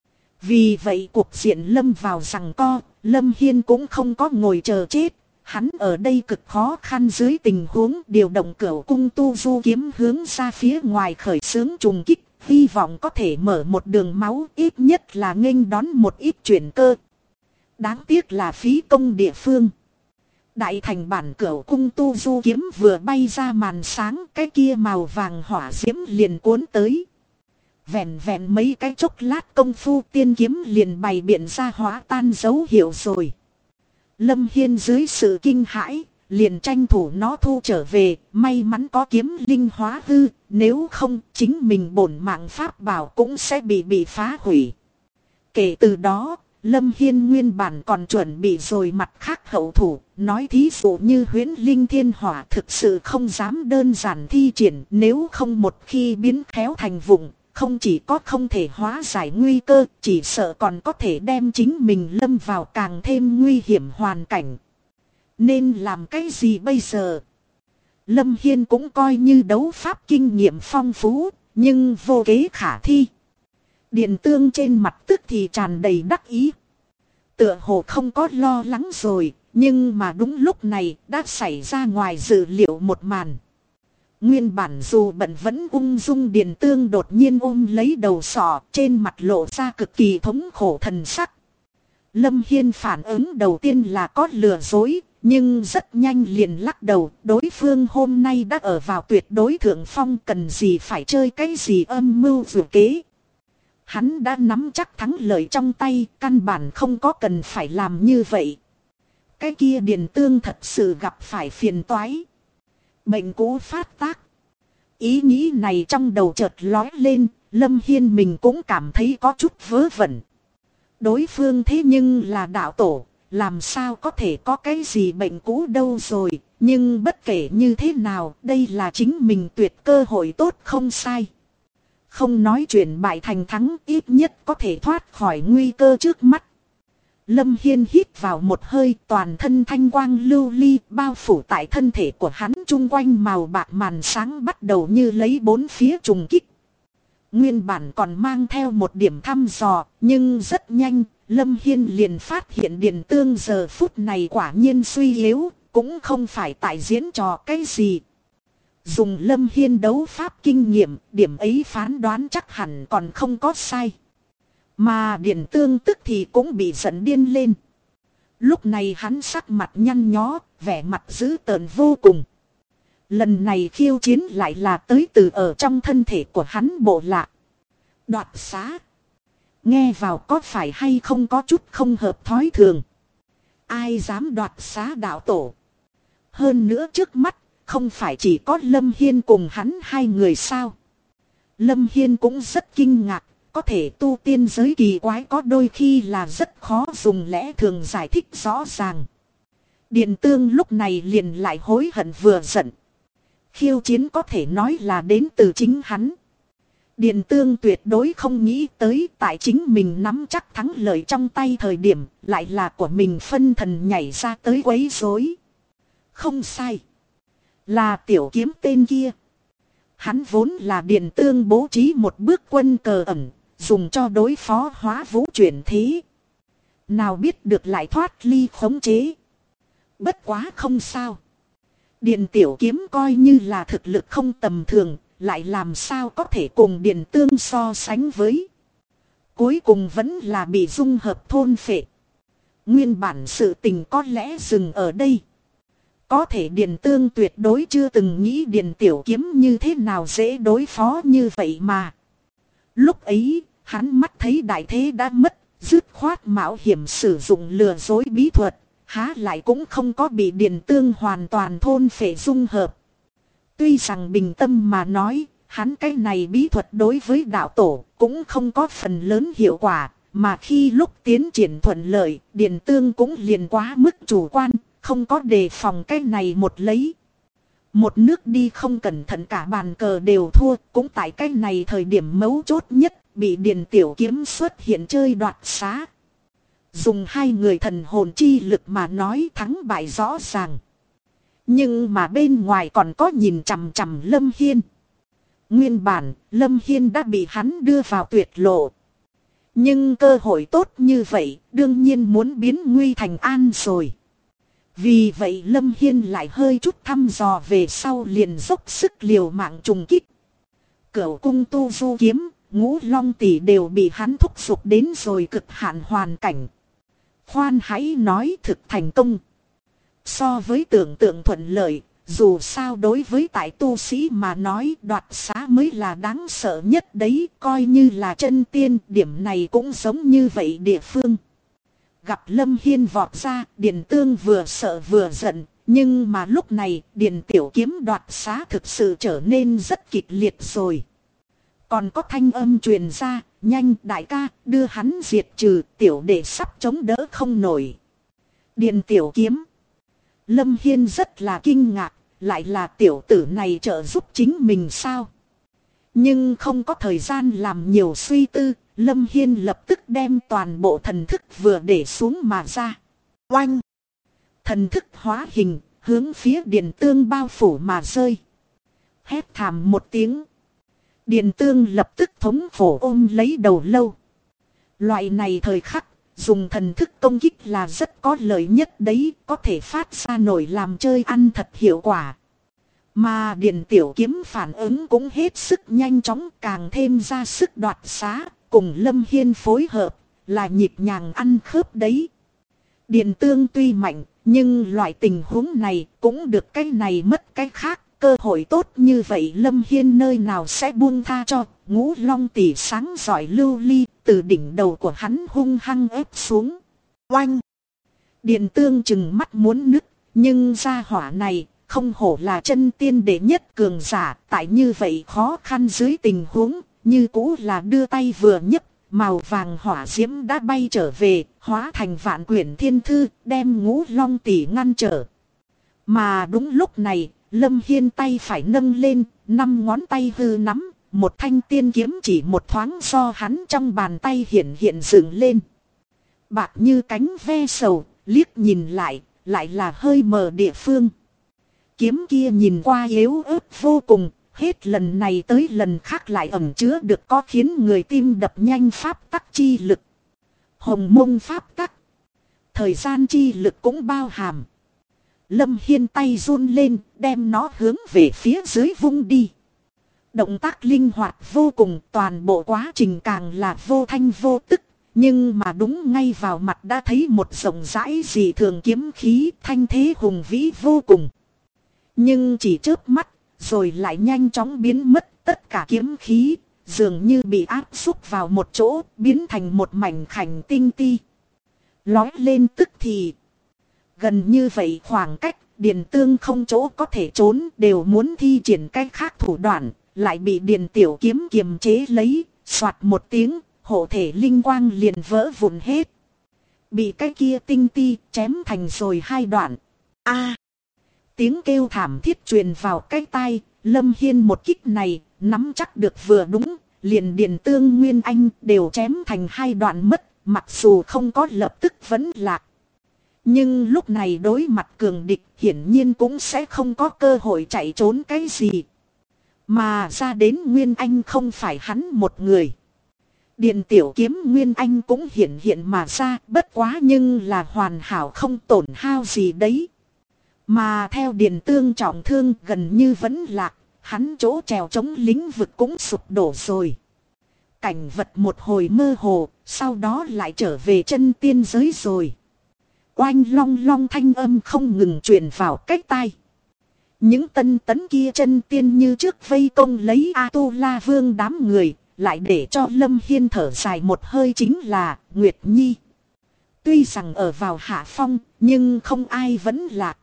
Vì vậy cuộc diện Lâm vào giằng co, Lâm Hiên cũng không có ngồi chờ chết. Hắn ở đây cực khó khăn dưới tình huống điều động cửu cung tu du kiếm hướng ra phía ngoài khởi xướng trùng kích. Hy vọng có thể mở một đường máu, ít nhất là nghênh đón một ít chuyển cơ. Đáng tiếc là phí công địa phương. Đại thành bản cửu cung tu du kiếm vừa bay ra màn sáng, cái kia màu vàng hỏa diễm liền cuốn tới. Vẹn vẹn mấy cái chốc lát công phu, tiên kiếm liền bày biện ra hóa tan dấu hiệu rồi. Lâm Hiên dưới sự kinh hãi, liền tranh thủ nó thu trở về, may mắn có kiếm linh hóa hư, nếu không chính mình bổn mạng pháp bảo cũng sẽ bị phá hủy. Kể từ đó, Lâm Hiên nguyên bản còn chuẩn bị rồi mặt khác hậu thủ, nói thí dụ như huyễn linh thiên hỏa thực sự không dám đơn giản thi triển, nếu không một khi biến khéo thành vụng, không chỉ có không thể hóa giải nguy cơ, chỉ sợ còn có thể đem chính mình lâm vào càng thêm nguy hiểm hoàn cảnh. Nên làm cái gì bây giờ? Lâm Hiên cũng coi như đấu pháp kinh nghiệm phong phú, nhưng vô kế khả thi. Điền Tương trên mặt tức thì tràn đầy đắc ý. Tựa hồ không có lo lắng rồi, nhưng mà đúng lúc này đã xảy ra ngoài dự liệu một màn. Nguyên bản dù bận vẫn ung dung, Điền Tương đột nhiên ôm lấy đầu sọ, trên mặt lộ ra cực kỳ thống khổ thần sắc. Lâm Hiên phản ứng đầu tiên là có lừa dối, nhưng rất nhanh liền lắc đầu, đối phương hôm nay đã ở vào tuyệt đối thượng phong, cần gì phải chơi cái gì âm mưu dự kế. Hắn đã nắm chắc thắng lợi trong tay, căn bản không có cần phải làm như vậy. Cái kia Điền Tương thật sự gặp phải phiền toái. Bệnh cũ phát tác. Ý nghĩ này trong đầu chợt lói lên, Lâm Hiên mình cũng cảm thấy có chút vớ vẩn. Đối phương thế nhưng là đạo tổ, làm sao có thể có cái gì bệnh cũ đâu rồi, nhưng bất kể như thế nào, đây là chính mình tuyệt cơ hội tốt không sai. Không nói chuyện bại thành thắng, ít nhất có thể thoát khỏi nguy cơ trước mắt. Lâm Hiên hít vào một hơi, toàn thân thanh quang lưu ly bao phủ tại thân thể của hắn, chung quanh màu bạc màn sáng bắt đầu như lấy bốn phía trùng kích. Nguyên bản còn mang theo một điểm thăm dò, nhưng rất nhanh, Lâm Hiên liền phát hiện Điền Tương giờ phút này quả nhiên suy yếu, cũng không phải tại diễn trò cái gì. Dùng Lâm Hiên đấu pháp kinh nghiệm, điểm ấy phán đoán chắc hẳn còn không có sai. Mà Điền Tương tức thì cũng bị giận điên lên. Lúc này hắn sắc mặt nhăn nhó, vẻ mặt dữ tợn vô cùng. Lần này khiêu chiến lại là tới từ ở trong thân thể của hắn bộ lạc. Đoạt xá. Nghe vào có phải hay không có chút không hợp thói thường. Ai dám đoạt xá đạo tổ. Hơn nữa trước mắt, không phải chỉ có Lâm Hiên cùng hắn hai người sao. Lâm Hiên cũng rất kinh ngạc, có thể tu tiên giới kỳ quái có đôi khi là rất khó dùng lẽ thường giải thích rõ ràng. Điện Tương lúc này liền lại hối hận vừa giận. Khiêu chiến có thể nói là đến từ chính hắn. Điện Tương tuyệt đối không nghĩ tới tại chính mình nắm chắc thắng lợi trong tay thời điểm lại là của mình phân thần nhảy ra tới quấy rối. Không sai. Là tiểu kiếm tên kia. Hắn vốn là Điện Tương bố trí một bước quân cờ ẩn, dùng cho đối phó Hóa Vũ chuyển thế. Nào biết được lại thoát ly khống chế. Bất quá không sao. Điện tiểu kiếm coi như là thực lực không tầm thường, lại làm sao có thể cùng Điện Tương so sánh với. Cuối cùng vẫn là bị dung hợp thôn phệ. Nguyên bản sự tình có lẽ dừng ở đây. Có thể Điện Tương tuyệt đối chưa từng nghĩ Điện tiểu kiếm như thế nào dễ đối phó như vậy mà. Lúc ấy, hắn mắt thấy đại thế đã mất, dứt khoát mạo hiểm sử dụng lừa dối bí thuật, há lại cũng không có bị Điện Tương hoàn toàn thôn phệ dung hợp. Tuy rằng bình tâm mà nói, hắn cái này bí thuật đối với đạo tổ cũng không có phần lớn hiệu quả, mà khi lúc tiến triển thuận lợi, Điện Tương cũng liền quá mức chủ quan, không có đề phòng cái này một lấy. Một nước đi không cẩn thận cả bàn cờ đều thua, cũng tại cái này thời điểm mấu chốt nhất, bị Điện tiểu kiếm xuất hiện chơi đoạt xá. Dùng hai người thần hồn chi lực mà nói thắng bại rõ ràng. Nhưng mà bên ngoài còn có nhìn chằm chằm Lâm Hiên. Nguyên bản, Lâm Hiên đã bị hắn đưa vào tuyệt lộ. Nhưng cơ hội tốt như vậy, đương nhiên muốn biến nguy thành an rồi. Vì vậy Lâm Hiên lại hơi chút thăm dò về sau liền dốc sức liều mạng trùng kích. Cửu cung tu du kiếm, Ngũ Long tỷ đều bị hắn thúc giục đến rồi cực hạn hoàn cảnh. Khoan hãy nói thực thành công. So với tưởng tượng thuận lợi, dù sao đối với tại tu sĩ mà nói đoạt xá mới là đáng sợ nhất đấy, coi như là chân tiên, điểm này cũng giống như vậy địa phương. Gặp Lâm Hiên vọt ra, Điện Tương vừa sợ vừa giận, nhưng mà lúc này Điện tiểu kiếm đoạt xá thực sự trở nên rất kịch liệt rồi. Còn có thanh âm truyền ra, nhanh đại ca, đưa hắn diệt trừ, tiểu đệ sắp chống đỡ không nổi. Điện tiểu kiếm. Lâm Hiên rất là kinh ngạc, lại là tiểu tử này trợ giúp chính mình sao? Nhưng không có thời gian làm nhiều suy tư, Lâm Hiên lập tức đem toàn bộ thần thức vừa để xuống mà ra. Oanh! Thần thức hóa hình, hướng phía Điện Tương bao phủ mà rơi. Hét thảm một tiếng. Điện Tương lập tức thống khổ ôm lấy đầu lâu. Loại này thời khắc, dùng thần thức công kích là rất có lợi nhất đấy, có thể phát ra nổi làm chơi ăn thật hiệu quả. Mà Điện tiểu kiếm phản ứng cũng hết sức nhanh chóng, càng thêm ra sức đoạt xá, cùng Lâm Hiên phối hợp, là nhịp nhàng ăn khớp đấy. Điện Tương tuy mạnh, nhưng loại tình huống này cũng được cái này mất cái khác. Cơ hội tốt như vậy Lâm Hiên nơi nào sẽ buông tha cho. Ngũ Long tỷ sáng giỏi lưu ly, từ đỉnh đầu của hắn hung hăng ép xuống. Oanh! Điện Tương chừng mắt muốn nứt, nhưng gia hỏa này không hổ là chân tiên đệ nhất cường giả. Tại như vậy khó khăn dưới tình huống, như cũ là đưa tay vừa nhấc, màu vàng hỏa diễm đã bay trở về, hóa thành vạn quyển thiên thư, đem Ngũ Long tỷ ngăn trở. Mà đúng lúc này, Lâm Hiên tay phải nâng lên, 5 ngón tay hư nắm, một thanh tiên kiếm chỉ một thoáng do hắn trong bàn tay hiện dựng lên. Bạc như cánh ve sầu, liếc nhìn lại là hơi mờ địa phương. Kiếm kia nhìn qua yếu ớt vô cùng, hết lần này tới lần khác lại ẩn chứa được có khiến người tim đập nhanh pháp tắc chi lực. Hồng mông pháp tắc. Thời gian chi lực cũng bao hàm. Lâm Hiên tay run lên, đem nó hướng về phía dưới vung đi. Động tác linh hoạt vô cùng, toàn bộ quá trình càng là vô thanh vô tức. Nhưng mà đúng ngay vào mặt đã thấy một rộng rãi dị thường kiếm khí, thanh thế hùng vĩ vô cùng. Nhưng chỉ chớp mắt, rồi lại nhanh chóng biến mất tất cả kiếm khí, dường như bị áp xúc vào một chỗ, biến thành một mảnh khảnh tinh ti. Lói lên tức thì. Gần như vậy khoảng cách, Điền Tương không chỗ có thể trốn, đều muốn thi triển cách khác thủ đoạn, lại bị Điền Tiểu Kiếm kiềm chế lấy, soạt một tiếng, hộ thể linh quang liền vỡ vụn hết. Bị cái kia tinh ti chém thành rồi hai đoạn. A! Tiếng kêu thảm thiết truyền vào cái tai, Lâm Hiên một kích này, nắm chắc được vừa đúng, liền Điền Tương Nguyên Anh đều chém thành hai đoạn mất, mặc dù không có lập tức vẫn lạc. Nhưng lúc này đối mặt cường địch hiển nhiên cũng sẽ không có cơ hội chạy trốn cái gì. Mà ra đến Nguyên Anh không phải hắn một người. Điền Tiểu Kiếm Nguyên Anh cũng hiện mà ra, bất quá nhưng là hoàn hảo không tổn hao gì đấy. Mà theo Điền Tương trọng thương gần như vẫn lạc, hắn chỗ trèo chống lĩnh vực cũng sụp đổ rồi. Cảnh vật một hồi mơ hồ, sau đó lại trở về chân tiên giới rồi. Oanh long long thanh âm không ngừng truyền vào cách tai. Những tân tấn kia chân tiên như trước vây công lấy A-tu-la vương đám người, lại để cho Lâm Hiên thở dài một hơi chính là Nguyệt Nhi. Tuy rằng ở vào hạ phong, nhưng không ai vẫn lạc.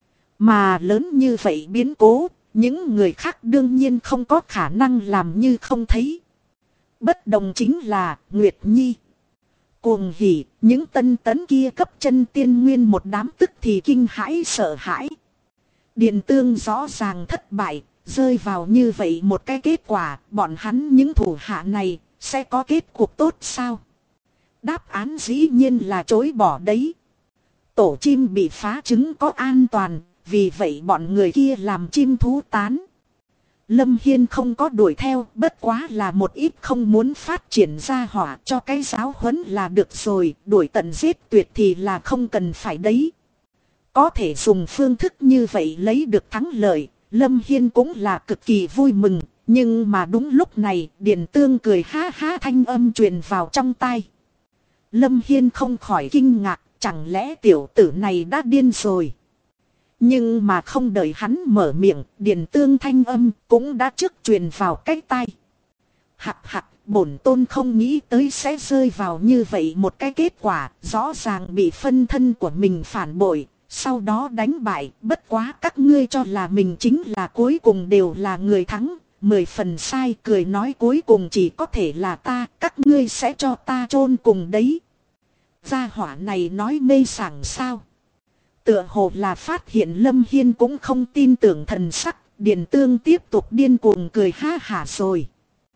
Mà lớn như vậy biến cố, những người khác đương nhiên không có khả năng làm như không thấy. Bất đồng chính là Nguyệt Nhi. Cuồng hỉ, những tân tấn kia cấp chân tiên nguyên một đám tức thì kinh hãi sợ hãi. Điền Tương rõ ràng thất bại, rơi vào như vậy một cái kết quả, bọn hắn những thủ hạ này, sẽ có kết cục tốt sao? Đáp án dĩ nhiên là chối bỏ đấy. Tổ chim bị phá trứng có an toàn, vì vậy bọn người kia làm chim thú tán. Lâm Hiên không có đuổi theo, bất quá là một ít không muốn phát triển ra hỏa cho cái giáo huấn là được rồi, đuổi tận giết tuyệt thì là không cần phải đấy. Có thể dùng phương thức như vậy lấy được thắng lợi, Lâm Hiên cũng là cực kỳ vui mừng, nhưng mà đúng lúc này, Điền Tương cười ha ha thanh âm truyền vào trong tai. Lâm Hiên không khỏi kinh ngạc, chẳng lẽ tiểu tử này đã điên rồi. Nhưng mà không đợi hắn mở miệng, Điền Tương thanh âm cũng đã trước truyền vào cái tai. Hạc hạc, bổn tôn không nghĩ tới sẽ rơi vào như vậy một cái kết quả, rõ ràng bị phân thân của mình phản bội, sau đó đánh bại, bất quá các ngươi cho là mình chính là cuối cùng đều là người thắng, 10 phần sai, cười nói cuối cùng chỉ có thể là ta, các ngươi sẽ cho ta chôn cùng đấy. Gia hỏa này nói mê sảng sao? Tựa hồ là phát hiện Lâm Hiên cũng không tin tưởng thần sắc, Điền Tương tiếp tục điên cuồng cười ha hả rồi.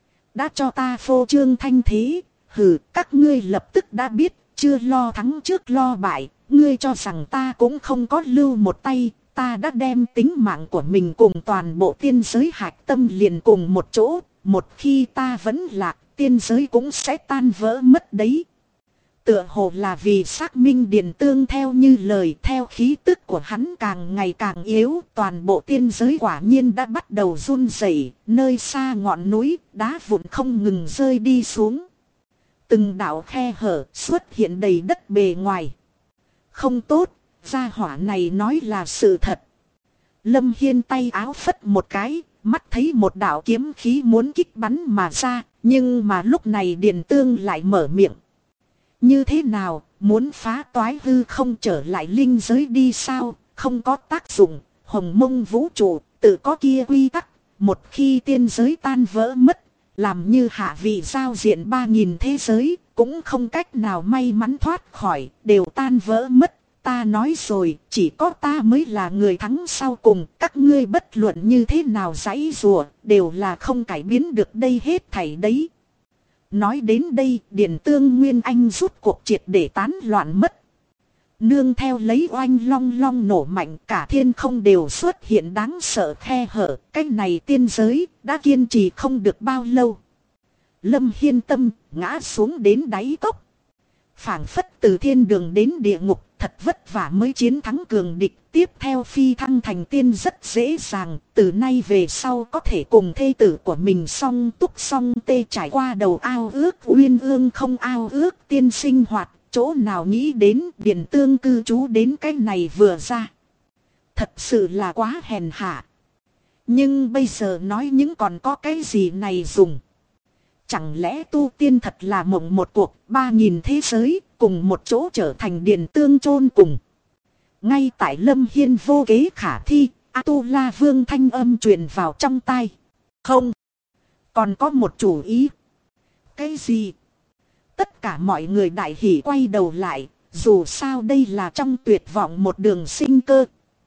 Đã cho ta phô trương thanh thế, hừ, các ngươi lập tức đã biết, chưa lo thắng trước lo bại, ngươi cho rằng ta cũng không có lưu một tay, ta đã đem tính mạng của mình cùng toàn bộ tiên giới hạch tâm liền cùng một chỗ, một khi ta vẫn lạc, tiên giới cũng sẽ tan vỡ mất đấy. Tựa hồ là vì xác minh Điền Tương theo như lời, theo khí tức của hắn càng ngày càng yếu, toàn bộ tiên giới quả nhiên đã bắt đầu run rẩy, nơi xa ngọn núi, đá vụn không ngừng rơi đi xuống. Từng đạo khe hở xuất hiện đầy đất bề ngoài. Không tốt, gia hỏa này nói là sự thật. Lâm Hiên tay áo phất một cái, mắt thấy một đạo kiếm khí muốn kích bắn mà ra, nhưng mà lúc này Điền Tương lại mở miệng. Như thế nào, muốn phá toái hư không trở lại linh giới đi sao, không có tác dụng, hồng mông vũ trụ, tự có kia quy tắc, một khi tiên giới tan vỡ mất, làm như hạ vị giao diện 3000 thế giới, cũng không cách nào may mắn thoát khỏi, đều tan vỡ mất. Ta nói rồi, chỉ có ta mới là người thắng sau cùng, các ngươi bất luận như thế nào giãy giụa, đều là không cải biến được đây hết thảy đấy. Nói đến đây, Điền Tương Nguyên Anh rút cuộc triệt để tán loạn mất. Nương theo lấy oanh long long nổ mạnh, cả thiên không đều xuất hiện đáng sợ khe hở, cái này tiên giới đã kiên trì không được bao lâu. Lâm Hiên tâm ngã xuống đến đáy cốc. Phảng phất từ thiên đường đến địa ngục, thật vất vả mới chiến thắng cường địch, tiếp theo phi thăng thành tiên rất dễ dàng, từ nay về sau có thể cùng thê tử của mình song túc song tê trải qua đầu ao ước uyên ương không ao ước tiên sinh hoạt, chỗ nào nghĩ đến Điền Tương cư trú đến cái này vừa ra. Thật sự là quá hèn hạ. Nhưng bây giờ nói những còn có cái gì này dùng. Chẳng lẽ tu tiên thật là mộng một cuộc 3000 thế giới cùng một chỗ trở thành điền tương chôn cùng. Ngay tại Lâm Hiên vô kế khả thi, A-tu-la vương thanh âm truyền vào trong tai. Không, còn có một chủ ý. Cái gì? Tất cả mọi người đại hỉ quay đầu lại, dù sao đây là trong tuyệt vọng một đường sinh cơ.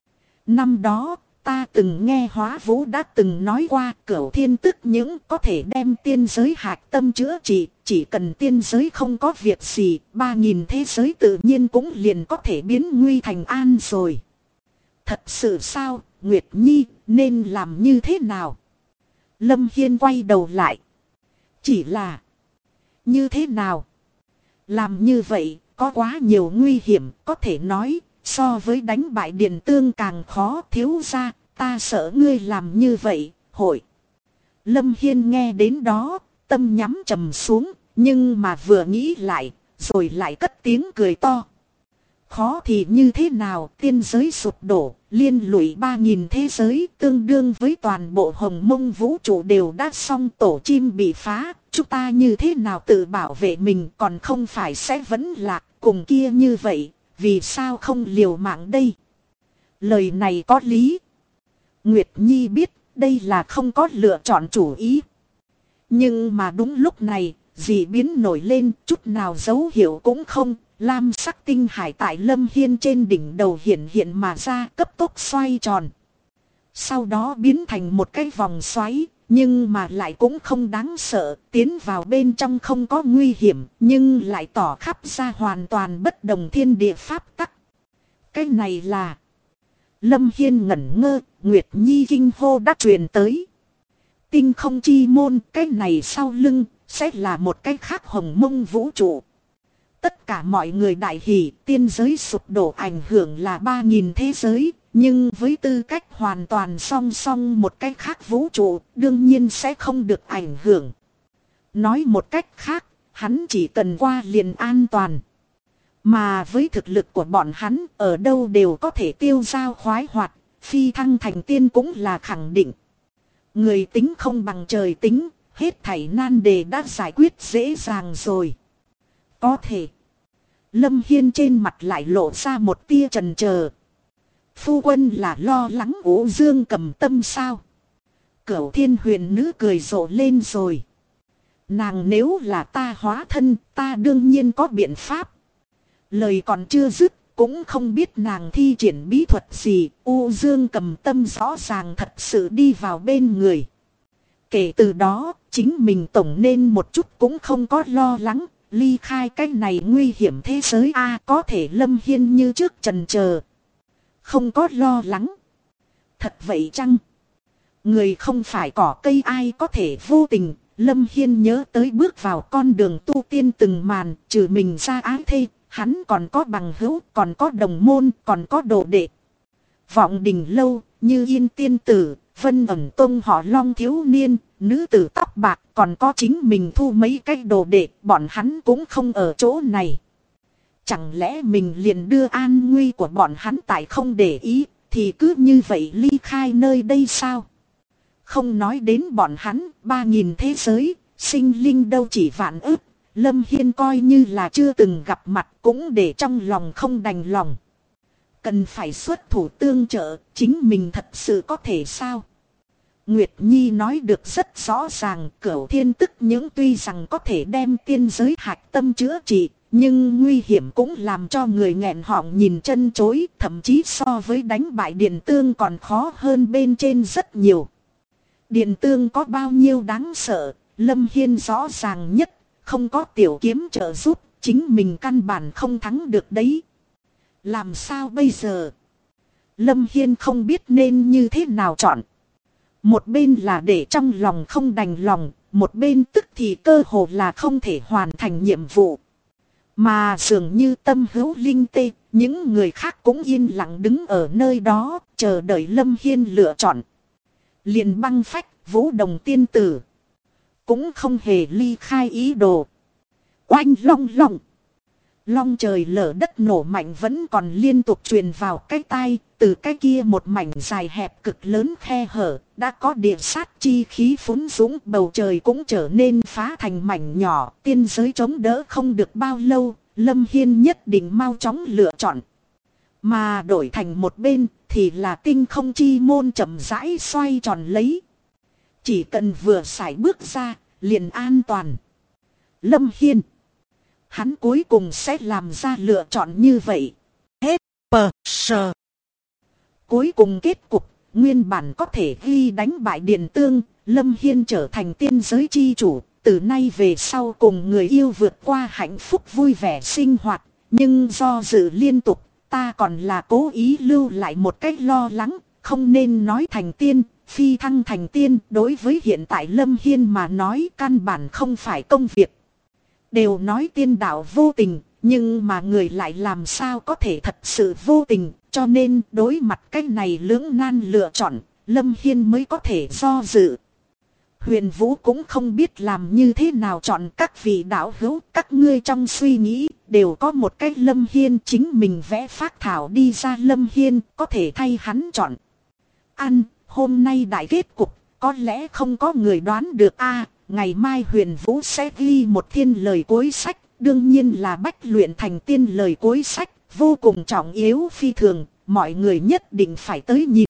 Năm đó, ta từng nghe Hóa Vũ đã từng nói qua Cửu Thiên tức những có thể đem tiên giới hạch tâm chữa trị, chỉ cần tiên giới không có việc gì, 3000 thế giới tự nhiên cũng liền có thể biến nguy thành an rồi. Thật sự sao, Nguyệt Nhi, nên làm như thế nào? Lâm Hiên quay đầu lại. Chỉ là, như thế nào? Làm như vậy, có quá nhiều nguy hiểm, có thể nói, so với đánh bại Điền Tương càng khó. Thiếu ra, ta sợ ngươi làm như vậy, hội. Lâm Hiên nghe đến đó, tâm nhắm trầm xuống, nhưng mà vừa nghĩ lại, rồi lại cất tiếng cười to. Khó thì như thế nào, tiên giới sụp đổ, liên lụy 3000 thế giới, tương đương với toàn bộ hồng mông vũ trụ đều đã xong, tổ chim bị phá, chúng ta như thế nào tự bảo vệ mình, còn không phải sẽ vẫn lạc, cùng kia như vậy, vì sao không liều mạng đây? Lời này có lý. Nguyệt Nhi biết, đây là không có lựa chọn chủ ý. Nhưng mà đúng lúc này, dị biến nổi lên, chút nào dấu hiệu cũng không. Lam sắc tinh hải tại Lâm Hiên trên đỉnh đầu hiện mà ra, cấp tốc xoay tròn. Sau đó biến thành một cái vòng xoáy, nhưng mà lại cũng không đáng sợ, tiến vào bên trong không có nguy hiểm, nhưng lại tỏ khắp ra hoàn toàn bất đồng thiên địa pháp tắc. Cái này là... Lâm Hiên ngẩn ngơ, Nguyệt Nhi kinh hô đã truyền tới. Tinh không chi môn, cái này sau lưng, sẽ là một cái khác hồng mông vũ trụ. Tất cả mọi người đại hỉ, tiên giới sụp đổ ảnh hưởng là 3000 thế giới, nhưng với tư cách hoàn toàn song song một cách khác vũ trụ, đương nhiên sẽ không được ảnh hưởng. Nói một cách khác, hắn chỉ cần qua liền an toàn. Mà với thực lực của bọn hắn, ở đâu đều có thể tiêu dao khoái hoạt, phi thăng thành tiên cũng là khẳng định. Người tính không bằng trời tính, hết thảy nan đề đã giải quyết dễ dàng rồi. Có thể. Lâm Hiên trên mặt lại lộ ra một tia chần chờ. Phu quân là lo lắng Vũ Dương Cầm Tâm sao? Cửu Thiên Huyền Nữ cười rộ lên rồi. Nàng nếu là ta hóa thân, ta đương nhiên có biện pháp. Lời còn chưa dứt, cũng không biết nàng thi triển bí thuật gì. U Dương Cầm Tâm rõ ràng thật sự đi vào bên người. Kể từ đó, chính mình tổng nên một chút cũng không có lo lắng. Ly khai cái này nguy hiểm thế giới a, có thể Lâm Hiên như trước chần chờ. Không có lo lắng. Thật vậy chăng? Người không phải cỏ cây ai có thể vô tình. Lâm Hiên nhớ tới bước vào con đường tu tiên từng màn, trừ mình ra ái thê, hắn còn có bằng hữu, còn có đồng môn, còn có đồ đệ. Vọng Đình Lâu, Như Yên tiên tử, Vân Ẩn Tông họ Long thiếu niên, nữ tử tóc bạc, còn có chính mình thu mấy cái đồ đệ, bọn hắn cũng không ở chỗ này. Chẳng lẽ mình liền đưa an nguy của bọn hắn tại không để ý, thì cứ như vậy ly khai nơi đây sao? Không nói đến bọn hắn, 3000 thế giới, sinh linh đâu chỉ vạn ức, Lâm Hiên coi như là chưa từng gặp mặt cũng để trong lòng không đành lòng. Cần phải xuất thủ tương trợ, chính mình thật sự có thể sao? Nguyệt Nhi nói được rất rõ ràng, Cửu Thiên tức những tuy rằng có thể đem tiên giới hạch tâm chữa trị, nhưng nguy hiểm cũng làm cho người nghẹn họng nhìn chân chối, thậm chí so với đánh bại Điền Tương còn khó hơn bên trên rất nhiều. Điền Tương có bao nhiêu đáng sợ, Lâm Hiên rõ ràng nhất, không có tiểu kiếm trợ giúp, chính mình căn bản không thắng được đấy. Làm sao bây giờ? Lâm Hiên không biết nên như thế nào chọn. Một bên là để trong lòng không đành lòng, một bên tức thì cơ hồ là không thể hoàn thành nhiệm vụ. Mà dường như Tâm Hữu Linh Tê, những người khác cũng yên lặng đứng ở nơi đó, chờ đợi Lâm Hiên lựa chọn. Liền Băng Phách, Vũ Đồng tiên tử cũng không hề ly khai ý đồ. Oanh long long. Long trời lở đất nổ mạnh vẫn còn liên tục truyền vào cái tai, từ cái kia một mảnh dài hẹp cực lớn khe hở, đã có địa sát chi khí phún dũng, bầu trời cũng trở nên phá thành mảnh nhỏ, tiên giới chống đỡ không được bao lâu, Lâm Hiên nhất định mau chóng lựa chọn. Mà đổi thành một bên thì là tinh không chi môn chậm rãi xoay tròn lấy. Chỉ cần vừa sải bước ra, liền an toàn. Lâm Hiên, hắn cuối cùng sẽ làm ra lựa chọn như vậy. Hết bờ sờ. Cuối cùng kết cục, nguyên bản có thể ghi đánh bại Điền Tương, Lâm Hiên trở thành tiên giới chi chủ. Từ nay về sau cùng người yêu vượt qua hạnh phúc vui vẻ sinh hoạt. Nhưng do dự liên tục, ta còn là cố ý lưu lại một cách lo lắng. Không nên nói thành tiên, phi thăng thành tiên. Đối với hiện tại Lâm Hiên mà nói căn bản không phải công việc. Đều nói tiên đạo vô tình, nhưng mà người lại làm sao có thể thật sự vô tình. Cho nên đối mặt cách này lưỡng nan lựa chọn, Lâm Hiên mới có thể do dự. Huyền Vũ cũng không biết làm như thế nào chọn. Các vị đạo hữu, các ngươi trong suy nghĩ đều có một cách Lâm Hiên chính mình vẽ phác thảo đi ra. Lâm Hiên có thể thay hắn chọn. Hôm nay đại kết cục có lẽ không có người đoán được ngày mai Huyền Vũ sẽ ghi một thiên lời cuối sách. Đương nhiên là bách luyện thành tiên lời cuối sách, vô cùng trọng yếu phi thường. Mọi người nhất định phải tới nhìn.